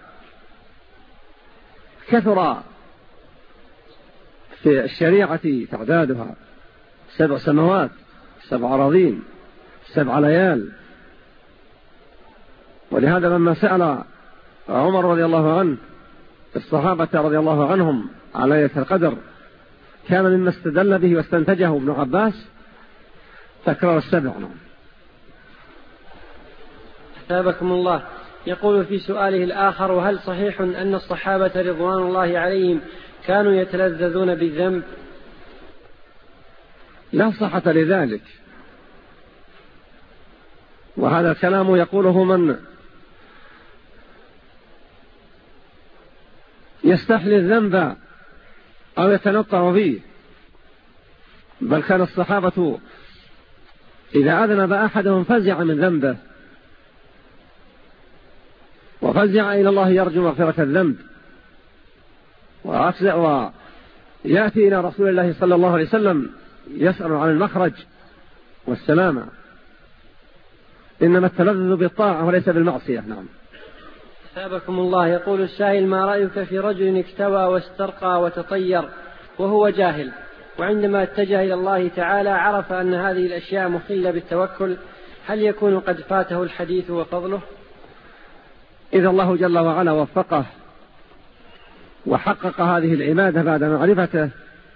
[SPEAKER 1] كثر في الشريعة تعدادها: سبع سماوات، سبع أراضين، سبع ليال. ولهذا لما سأل عمر رضي الله عنه الصحابة رضي الله عنهم على ليلة القدر كان مما استدل به واستنتجه ابن عباس تكرار السبع.
[SPEAKER 2] ثابكم الله. يقول في سؤاله الآخر: وهل صحيح أن الصحابة رضوان الله عليهم كانوا يتلذذون بالذنب؟
[SPEAKER 1] لا صحة لذلك، وهذا الكلام يقوله من يستحلي الذنب أو يتنطع فيه. بل كان الصحابة إذا أذنب أحدهم فزع من ذنبه وفزع إلى الله يرجو مغفرة الذنب، ويأتي إلى رسول الله صلى الله عليه وسلم يسأل عن المخرج والسلامة. إنما التلذذ بالطاعة وليس بالمعصية. نعم.
[SPEAKER 2] ثابكم الله. يقول السائل: ما رأيك في رجل اكتوى واسترقى وتطير وهو جاهل، وعندما اتجه إلى الله تعالى عرف أن هذه الأشياء مخلة بالتوكل، هل يكون قد فاته الحديث وفضله؟
[SPEAKER 1] إذا الله جل وعلا وفقه وحقق هذه العبادة بعد معرفته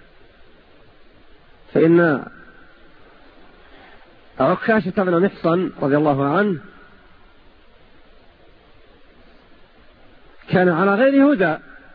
[SPEAKER 1] فإن عكاشة بن محصن رضي الله عنه كان على غير هدى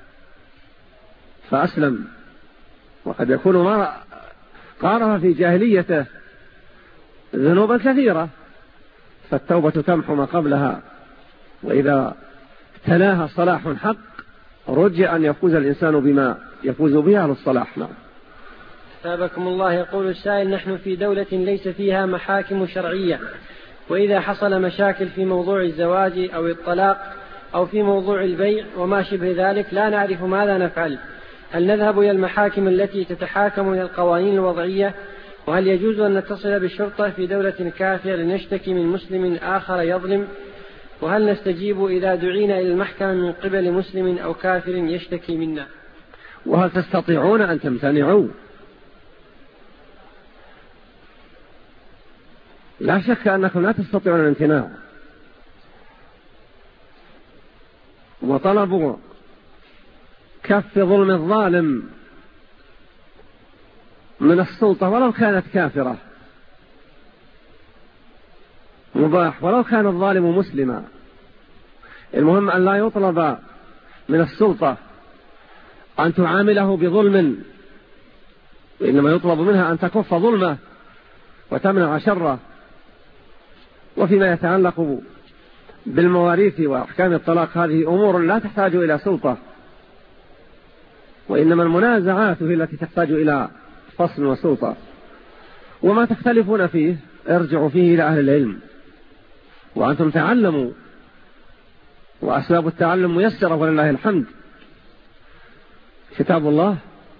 [SPEAKER 1] فأسلم، وقد يكون ما قارف في جاهليته ذنوبا كثيرة، فالتوبة تمحو ما قبلها، وإذا تلاها صلاح حق رجى أن يفوز الإنسان بما يفوز بها للصلاح. نعم.
[SPEAKER 2] ثابكم الله. يقول السائل: نحن في دولة ليس فيها محاكم شرعية، وإذا حصل مشاكل في موضوع الزواج أو الطلاق أو في موضوع البيع وما شبه ذلك لا نعرف ماذا نفعل، هل نذهب إلى المحاكم التي تتحاكم إلى القوانين الوضعية؟ وهل يجوز أن نتصل بالشرطة في دولة كافية لنشتكي من مسلم آخر يظلم؟ وهل نستجيب إذا دعينا إلى المحكمة من قبل مسلم أو كافر يشتكي منا؟
[SPEAKER 1] وهل تستطيعون أن تمتنعوا؟ لا شك أنكم لا تستطيعون الامتناع، وطلبوا كف ظلم الظالم من السلطة ولو كانت كافرة مباح ولو كان الظالم مسلما. المهم أن لا يطلب من السلطة أن تعامله بظلم، وإنما يطلب منها أن تكف ظلمه وتمنع شره. وفيما يتعلق بالمواريث وأحكام الطلاق هذه أمور لا تحتاج إلى سلطة، وإنما المنازعات هي التي تحتاج إلى فصل وسلطة. وما تختلفون فيه ارجعوا فيه إلى أهل العلم، وأنتم تعلموا، وأسباب التعلم ميسرة ولله الحمد. كتاب الله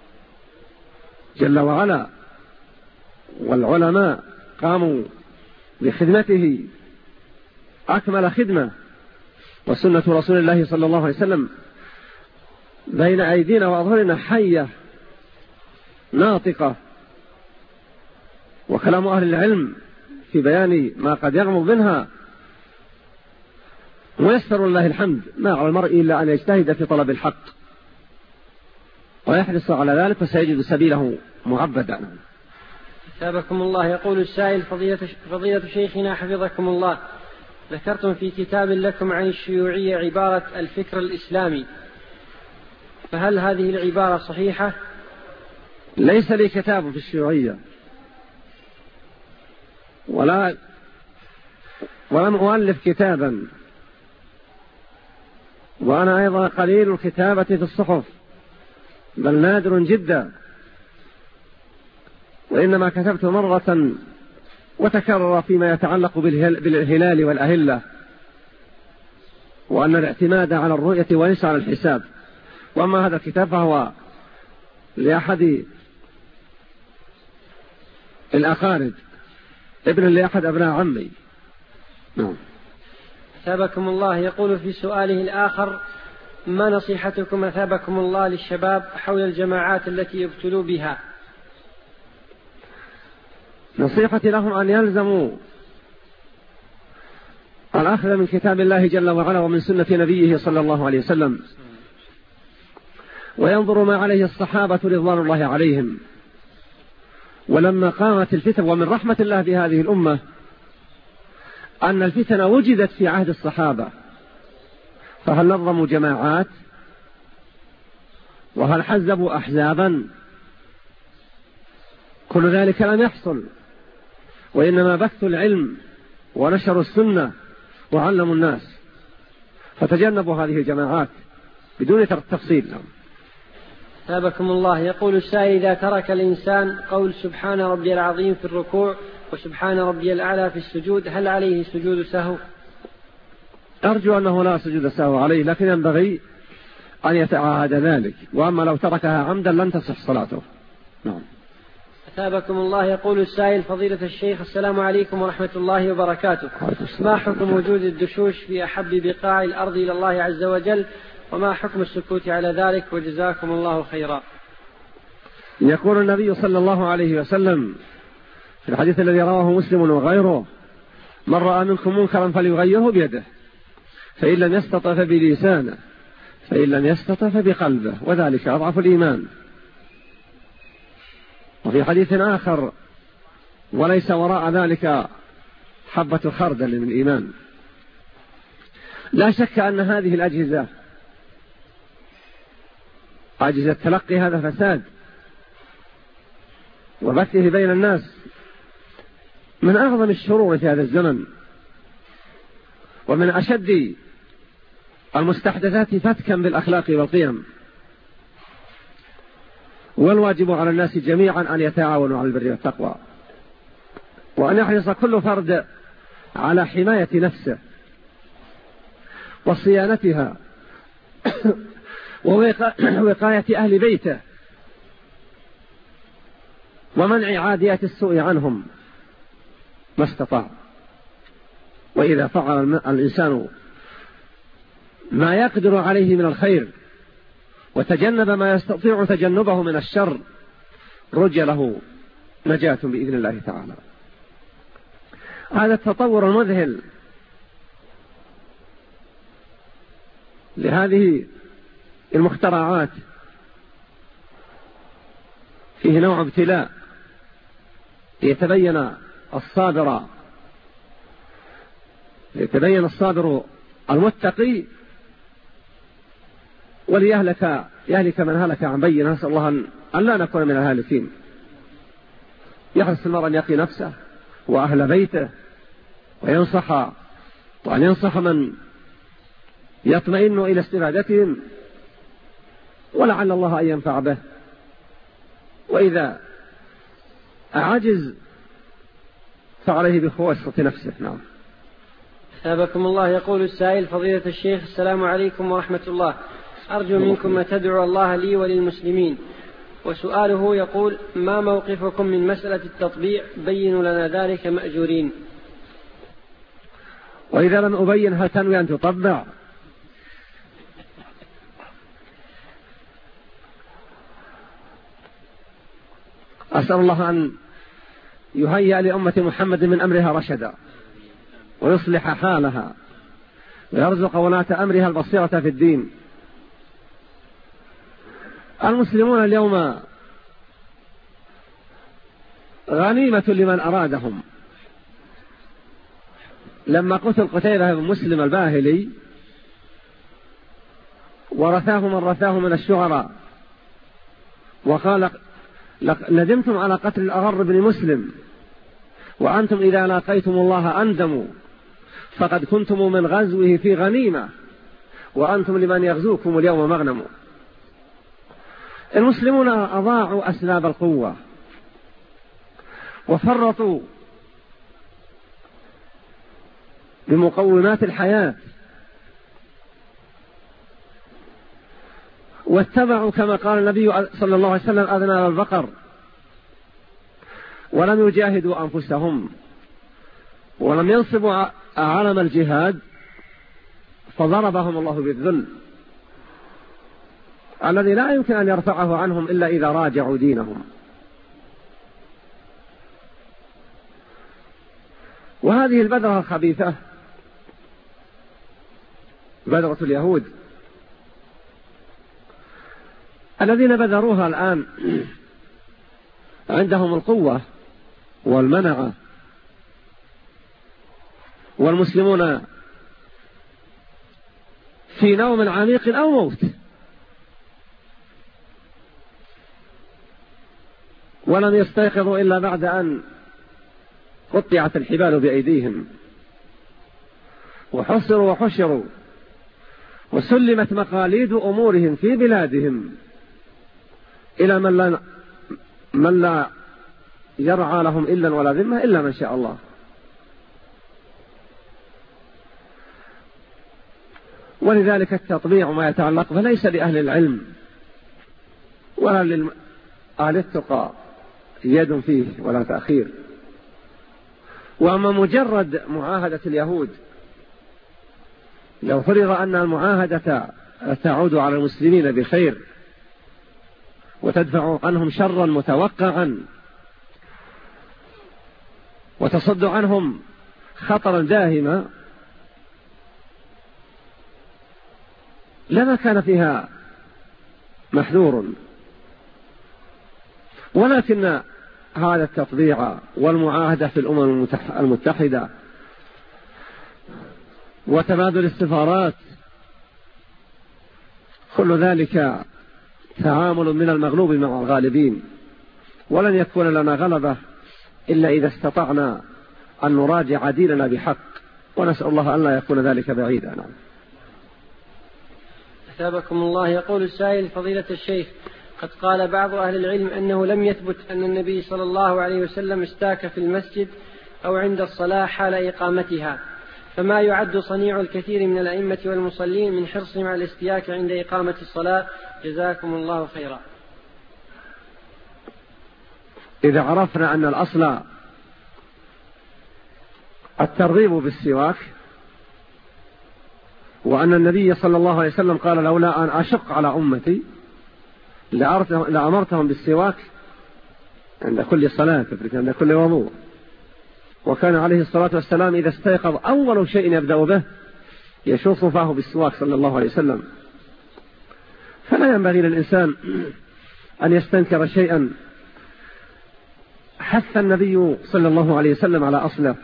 [SPEAKER 1] جل وعلا والعلماء قاموا بخدمته أكمل خدمة، وسنة رسول الله صلى الله عليه وسلم بين أيدينا وأظهرنا حية ناطقة، وكلام أهل العلم في بيان ما قد يغمض منها ويسر الله الحمد. ما على المرء إلا أن يجتهد في طلب الحق ويحرص على ذلك، فسيجد سبيله معبدا.
[SPEAKER 2] أثابكم الله. يقول السائل: فضيلة, فضيلة شيخنا حفظكم الله، ذكرتم في كتاب لكم عن الشيوعية عبارة الفكر الإسلامي، فهل هذه العبارة صحيحة؟
[SPEAKER 1] ليس لي كتاب في الشيوعية، ولا ولم أؤلف كتابا، وأنا أيضا قليل الكتابة في الصحف، بل نادر جدا، وإنما كتبت مرة وتكرر فيما يتعلق بالهلال والأهلة، وأن الاعتماد على الرؤية وليس على الحساب. وأما هذا الكتاب فهو لأحد الأقارب، ابن لأحد أبناء عمي. نعم.
[SPEAKER 2] أثابكم الله. يقول في سؤاله الآخر: ما نصيحتكم أثابكم الله للشباب حول الجماعات التي يبتلوا بها؟
[SPEAKER 1] نصيحتي لهم أن يلزموا الأخذ من كتاب الله جل وعلا ومن سنة نبيه صلى الله عليه وسلم، وينظروا ما عليه الصحابة رضوان الله عليهم. ولما قامت الفتن، ومن رحمة الله بهذه الأمة أن الفتن وجدت في عهد الصحابة، فهل نظموا جماعات؟ وهل حزبوا أحزابا؟ كل ذلك لم يحصل، وإنما بثوا العلم ونشروا السنة وعلموا الناس، فتجنبوا هذه الجماعات بدون تفصيل.
[SPEAKER 2] ثابكم الله. يقول السائل: إذا ترك الإنسان قول سبحان ربي العظيم في الركوع وسبحان ربي الأعلى في السجود، هل عليه سجود سهو؟
[SPEAKER 1] أرجو أنه لا سجود سهو عليه، لكن ينبغي أن يتعاهد ذلك، وأما لو تركها عمدا لن تصح صلاته. نعم.
[SPEAKER 2] أثابكم الله. يقول السائل: فضيلة الشيخ، السلام عليكم ورحمة الله وبركاته، ما حكم وجود الدشوش في أحب بقاع الأرض إلى الله عز وجل، وما حكم السكوت على ذلك، وجزاكم الله خيرا؟
[SPEAKER 1] يقول النبي صلى الله عليه وسلم في الحديث الذي رواه مسلم وغيره: من رأى منكم منكرا فليغيره بيده، فإن لم يستطع فبلسانه، فإن لم يستطع فبقلبه، وذلك أضعف الإيمان. وفي حديث آخر: وليس وراء ذلك حبة خردل من الإيمان. لا شك أن هذه الأجهزة، أجهزة تلقي هذا فساد وبثه بين الناس، من أعظم الشرور في هذا الزمن، ومن أشد المستحدثات فتكا بالأخلاق والقيم. والواجب على الناس جميعا أن يتعاونوا على البر والتقوى، وأن يحرص كل فرد على حماية نفسه وصيانتها ووقاية أهل بيته ومنع عاديات السوء عنهم ما استطاع. وإذا فعل الإنسان ما يقدر عليه من الخير وتجنب ما يستطيع تجنبه من الشر، رجى له نجاة بإذن الله تعالى. هذا التطور المذهل لهذه المخترعات فيه نوع ابتلاء ليتبين الصابر ليتبين الصابر المتقي وليهلك يهلك من هلك عن بينة. نسأل الله أن لا نكون من الهالكين. يحرص المرء أن يقي نفسه وأهل بيته وينصح وأن ينصح من يطمئن إلى استفادتهم، ولعل الله أن ينفع به، وإذا أعجز فعليه بخواصة نفسه. نعم.
[SPEAKER 2] ثابكم الله. يقول السائل: فضيلة الشيخ، السلام عليكم ورحمة الله، أرجو منكم أن تدعو الله لي وللمسلمين. وسؤاله يقول: ما موقفكم من مسألة التطبيع؟ بينوا لنا ذلك مأجورين.
[SPEAKER 1] وإذا لم أبين هل تنوي أن تطبع؟ أسأل الله أن يهيئ لأمة محمد من أمرها رشدا، ويصلح حالها، ويرزق ولاة أمرها البصيرة في الدين. المسلمون اليوم غنيمة لمن أرادهم. لما قتل قتيبة بن مسلم الباهلي ورثاه من رثاه من الشعراء وقال: ندمتم على قتل الأغر بن مسلم، وأنتم إذا لاقيتم الله أندموا، فقد كنتم من غزوه في غنيمة، وأنتم لمن يغزوكم اليوم مغنم. المسلمون أضاعوا أسباب القوة وفرطوا بمقومات الحياة، واتبعوا كما قال النبي صلى الله عليه وسلم: أذناب البقر، ولم يجاهدوا أنفسهم، ولم ينصبوا علم الجهاد، فضربهم الله بالذل الذي لا يمكن أن يرفعه عنهم إلا إذا راجعوا دينهم. وهذه البذرة الخبيثة، بذرة اليهود الذين بذروها الآن عندهم القوة والمنعة، والمسلمون في نوم عميق أو موت، ولم يستيقظوا إلا بعد أن قطعت الحبال بأيديهم، وحصروا وحشروا، وسلمت مقاليد أمورهم في بلادهم إلى من لا, من لا يرعى لهم إلا ولا ذمة إلا من شاء الله. ولذلك التطبيع ما يتعلق فليس لأهل العلم ولا لأهل التقى يد فيه ولا تأخير. وأما مجرد معاهدة اليهود، لو فرض أن المعاهدة تعود على المسلمين بخير وتدفع عنهم شرا متوقعا وتصد عنهم خطرا داهما، لما كان فيها محذور. ولكن هذا التطبيع والمعاهدة في الأمم المتحدة وتبادل السفارات، كل ذلك تعامل من المغلوب مع الغالبين، ولن يكون لنا غلبة إلا إذا استطعنا أن نراجع ديننا بحق، ونسأل الله أن لا يكون ذلك بعيدا. نعم.
[SPEAKER 2] أثابكم الله. يقول السائل: فضيلة الشيخ، قد قال بعض أهل العلم أنه لم يثبت أن النبي صلى الله عليه وسلم استاك في المسجد أو عند الصلاة حال إقامتها، فما يعد صنيع الكثير من الأئمة والمصلين من حرصهم على الاستياك عند إقامة الصلاة؟ جزاكم الله خيرا.
[SPEAKER 1] إذا عرفنا أن الأصل الترغيب بالسواك، وأن النبي صلى الله عليه وسلم قال: لولا أن أشق على أمتي لأمرتهم بالسواك عند كل صلاة عند كل وضوء. وكان عليه الصلاة والسلام إذا استيقظ أول شيء يبدأ به يشوف فاه بالسواك صلى الله عليه وسلم. فلا ينبغي للإنسان أن يستنكر شيئا حث النبي صلى الله عليه وسلم على أصله.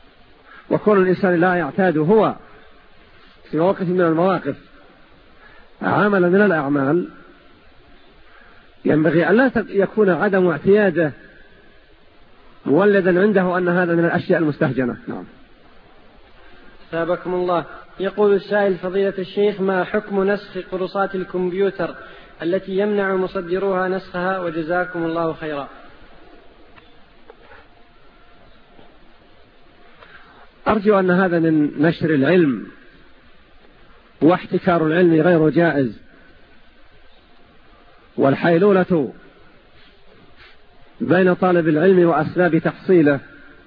[SPEAKER 1] وكون الإنسان لا يعتاد هو في موقف من المواقف عمل من الأعمال ينبغي أن لا يكون عدم اعتياده مولدا عنده أن هذا من الأشياء المستهجنة. نعم.
[SPEAKER 2] ثابكم الله. يقول السائل: فضيلة الشيخ، ما حكم نسخ قرصات الكمبيوتر التي يمنع مصدروها نسخها، وجزاكم الله خيرا؟
[SPEAKER 1] أرجو أن هذا من نشر العلم، واحتكار العلم غير جائز، والحيلولة بين طالب العلم وأسباب تحصيله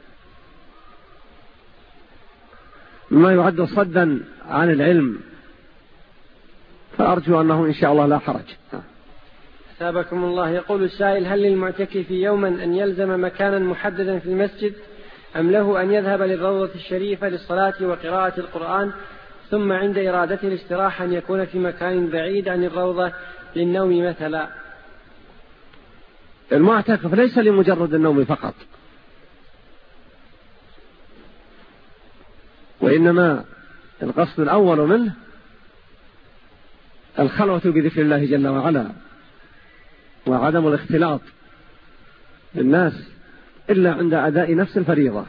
[SPEAKER 1] ما يعد صدا عن العلم، فأرجو أنه إن شاء الله لا حرج.
[SPEAKER 2] ثابكم الله. يقول السائل: هل للمعتكف يوما أن يلزم مكانا محددا في المسجد، أم له أن يذهب للروضة الشريفة للصلاة وقراءة القرآن، ثم عند إرادته الاستراحة أن يكون في مكان بعيد عن الروضة للنوم مثلا؟
[SPEAKER 1] المعتكف ليس لمجرد النوم فقط، وإنما القصد الأول منه الخلوة بذكر الله جل وعلا، وعدم الاختلاط بالناس إلا عند أداء نفس الفريضة.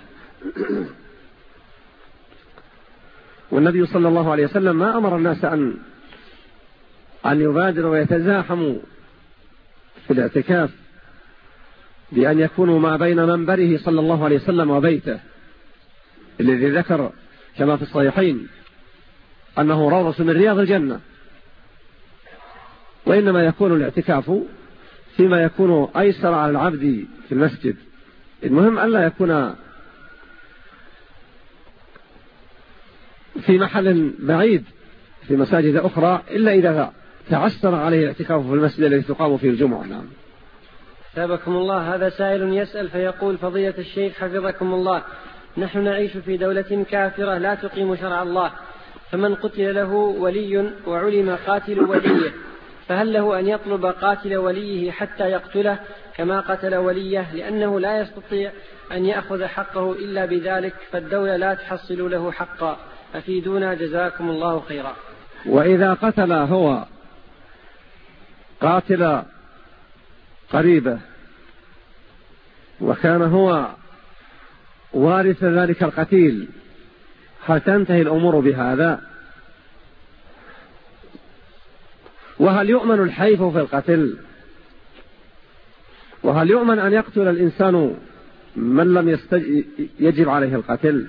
[SPEAKER 1] والنبي صلى الله عليه وسلم ما أمر الناس أن أن يبادروا ويتزاحموا في الاعتكاف بأن يكونوا ما بين منبره صلى الله عليه وسلم وبيته الذي ذكر كما في الصحيحين أنه روضة من رياض الجنة، وإنما يكون الاعتكاف فيما يكون أيسر على العبد في المسجد. المهم ألا يكون في محل بعيد في مساجد أخرى إلا إذا تعسر عليه الاعتكاف في المسجد الذي تقام فيه الجمعة. نعم.
[SPEAKER 2] ثابكم الله. هذا سائل يسأل فيقول: فضيلة الشيخ حفظكم الله، نحن نعيش في دولة كافرة لا تقيم شرع الله، فمن قتل له ولي وعلم قاتل وليه، فهل له أن يطلب قاتل وليه حتى يقتله كما قتل وليه، لأنه لا يستطيع أن يأخذ حقه إلا بذلك، فالدولة لا تحصل له حقا؟ أفيدونا جزاكم الله خيرا.
[SPEAKER 1] وإذا قتل هو قاتل قريبه وكان هو وارث ذلك القتيل، هل تنتهي الأمور بهذا؟ وهل يؤمن الحيف في القتل؟ وهل يؤمن أن يقتل الإنسان من لم يستج... يجب عليه القتل؟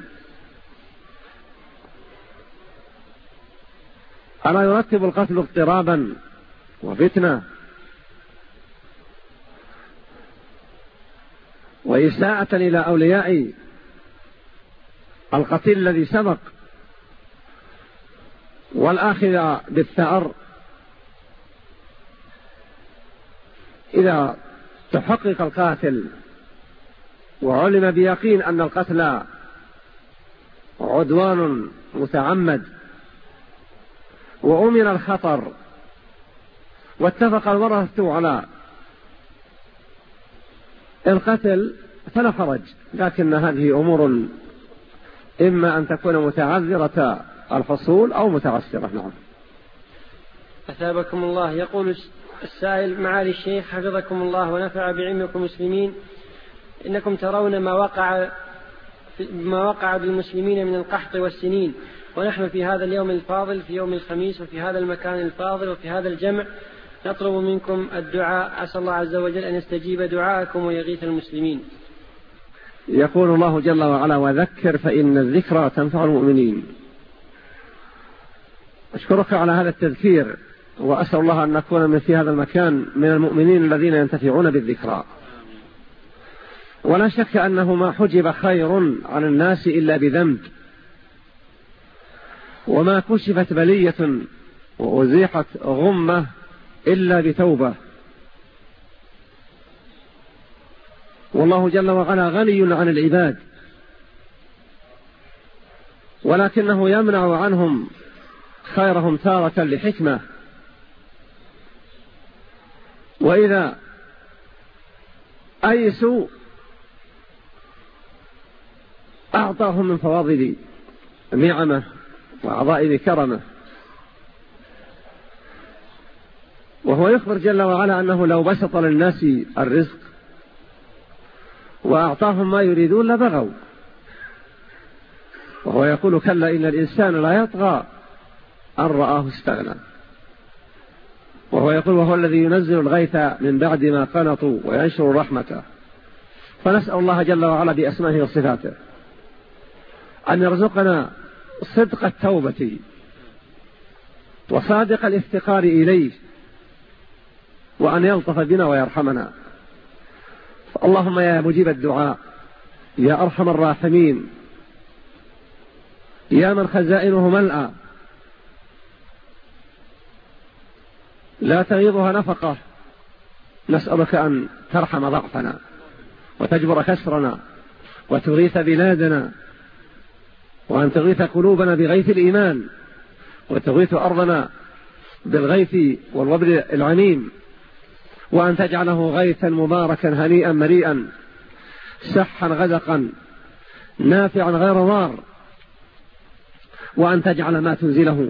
[SPEAKER 1] ألا يرتب القتل اضطرابا وفتنة وإساءة إلى أولياء القتيل الذي سبق، والآخذ بالثأر إذا تحقق القاتل وعلم بيقين أن القتل عدوان متعمد وأمن الخطر واتفق الورثة على القتل فلا حرج، لكن هذه أمور إما أن تكون متعذرة الحصول أو متعسرة. نعم.
[SPEAKER 2] أثابكم الله. يقول السائل: معالي الشيخ حفظكم الله ونفع بعلمكم مسلمين، إنكم ترون ما وقع ما وقع بالمسلمين من القحط والسنين، ونحن في هذا اليوم الفاضل في يوم الخميس وفي هذا المكان الفاضل وفي هذا الجمع نطلب منكم الدعاء، عسى الله عز وجل أن يستجيب دعاءكم ويغيث المسلمين.
[SPEAKER 1] يقول الله جل وعلا: وذكر فإن الذكرى تنفع المؤمنين. أشكرك على هذا التذكير، وأسأل الله أن نكون من في هذا المكان من المؤمنين الذين ينتفعون بالذكرى. ولا شك أنه ما حجب خير عن الناس إلا بذنب، وما كشفت بلية وأزيحت غمة إلا بتوبة. والله جل وعلا غني عن العباد، ولكنه يمنع عنهم خيرهم تارة لحكمة، وإذا أيسوا أعطاهم من فواضل نعمه وعظائم كرمه. وهو يخبر جل وعلا أنه لو بسط للناس الرزق وأعطاهم ما يريدون لبغوا، وهو يقول كلا إن الإنسان لا يطغى أن رآه استغنى. وهو يقول وهو الذي ينزل الغيث من بعد ما قنطوا وينشر رحمته. فنسأل الله جل وعلا بأسمائه وصفاته أن يرزقنا صدق التوبة وصادق الافتقار إليه، وأن يلطف بنا ويرحمنا. اللهم يا مجيب الدعاء، يا أرحم الراحمين، يا من خزائنه ملأى لا تغيضها نفقة، نسألك أن ترحم ضعفنا وتجبر كسرنا وتغيث بلادنا، وأن تغيث قلوبنا بغيث الإيمان، وتغيث أرضنا بالغيث والوبر العنيم، وأن تجعله غيثا مباركا هنيئا مريئا سحا غدقا نافعا غير ضار، وأن تجعل ما تنزله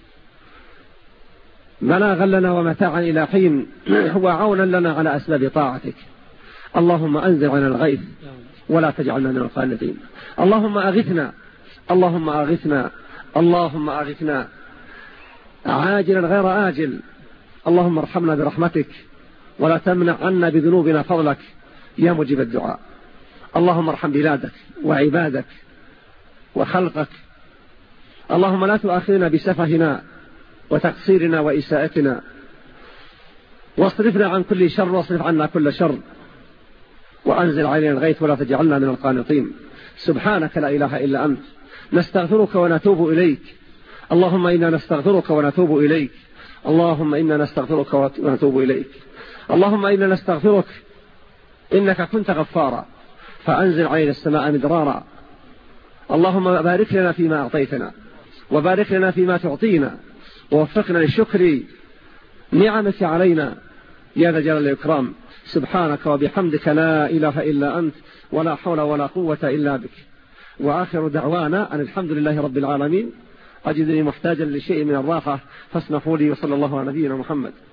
[SPEAKER 1] بلاغا لنا ومتاعا إلى حين وعونا لنا على أسباب طاعتك. اللهم أنزل عنا الغيث ولا تجعلنا من القانطين. اللهم أغثنا، اللهم أغثنا، اللهم أغثنا عاجلا غير آجل. اللهم ارحمنا برحمتك ولا تمنع عنا بذنوبنا فضلك يا مجيب الدعاء. اللهم ارحم بلادك وعبادك وخلقك. اللهم لا تؤاخذنا بسفهنا وتقصيرنا وإساءتنا، واصرفنا عن كل شر واصرف عنا كل شر، وأنزل علينا الغيث ولا تجعلنا من القانطين. سبحانك لا إله إلا أنت، نستغفرك ونتوب إليك. اللهم إنا نستغفرك ونتوب إليك. اللهم إنا نستغفرك ونتوب إليك. اللهم إنا نستغفرك إنك كنت غفارا فأنزل علينا السماء مدرارا. اللهم بارك لنا فيما أعطيتنا وبارك لنا فيما تعطينا، ووفقنا للشكر نعمك علينا يا ذا الجلال والإكرام. سبحانك وبحمدك لا إله إلا أنت ولا حول ولا قوة إلا بك. وآخر دعوانا أن الحمد لله رب العالمين. أجدني محتاجا لشيء من الراحة فاسمحوا لي، وصلى الله على نبينا محمد.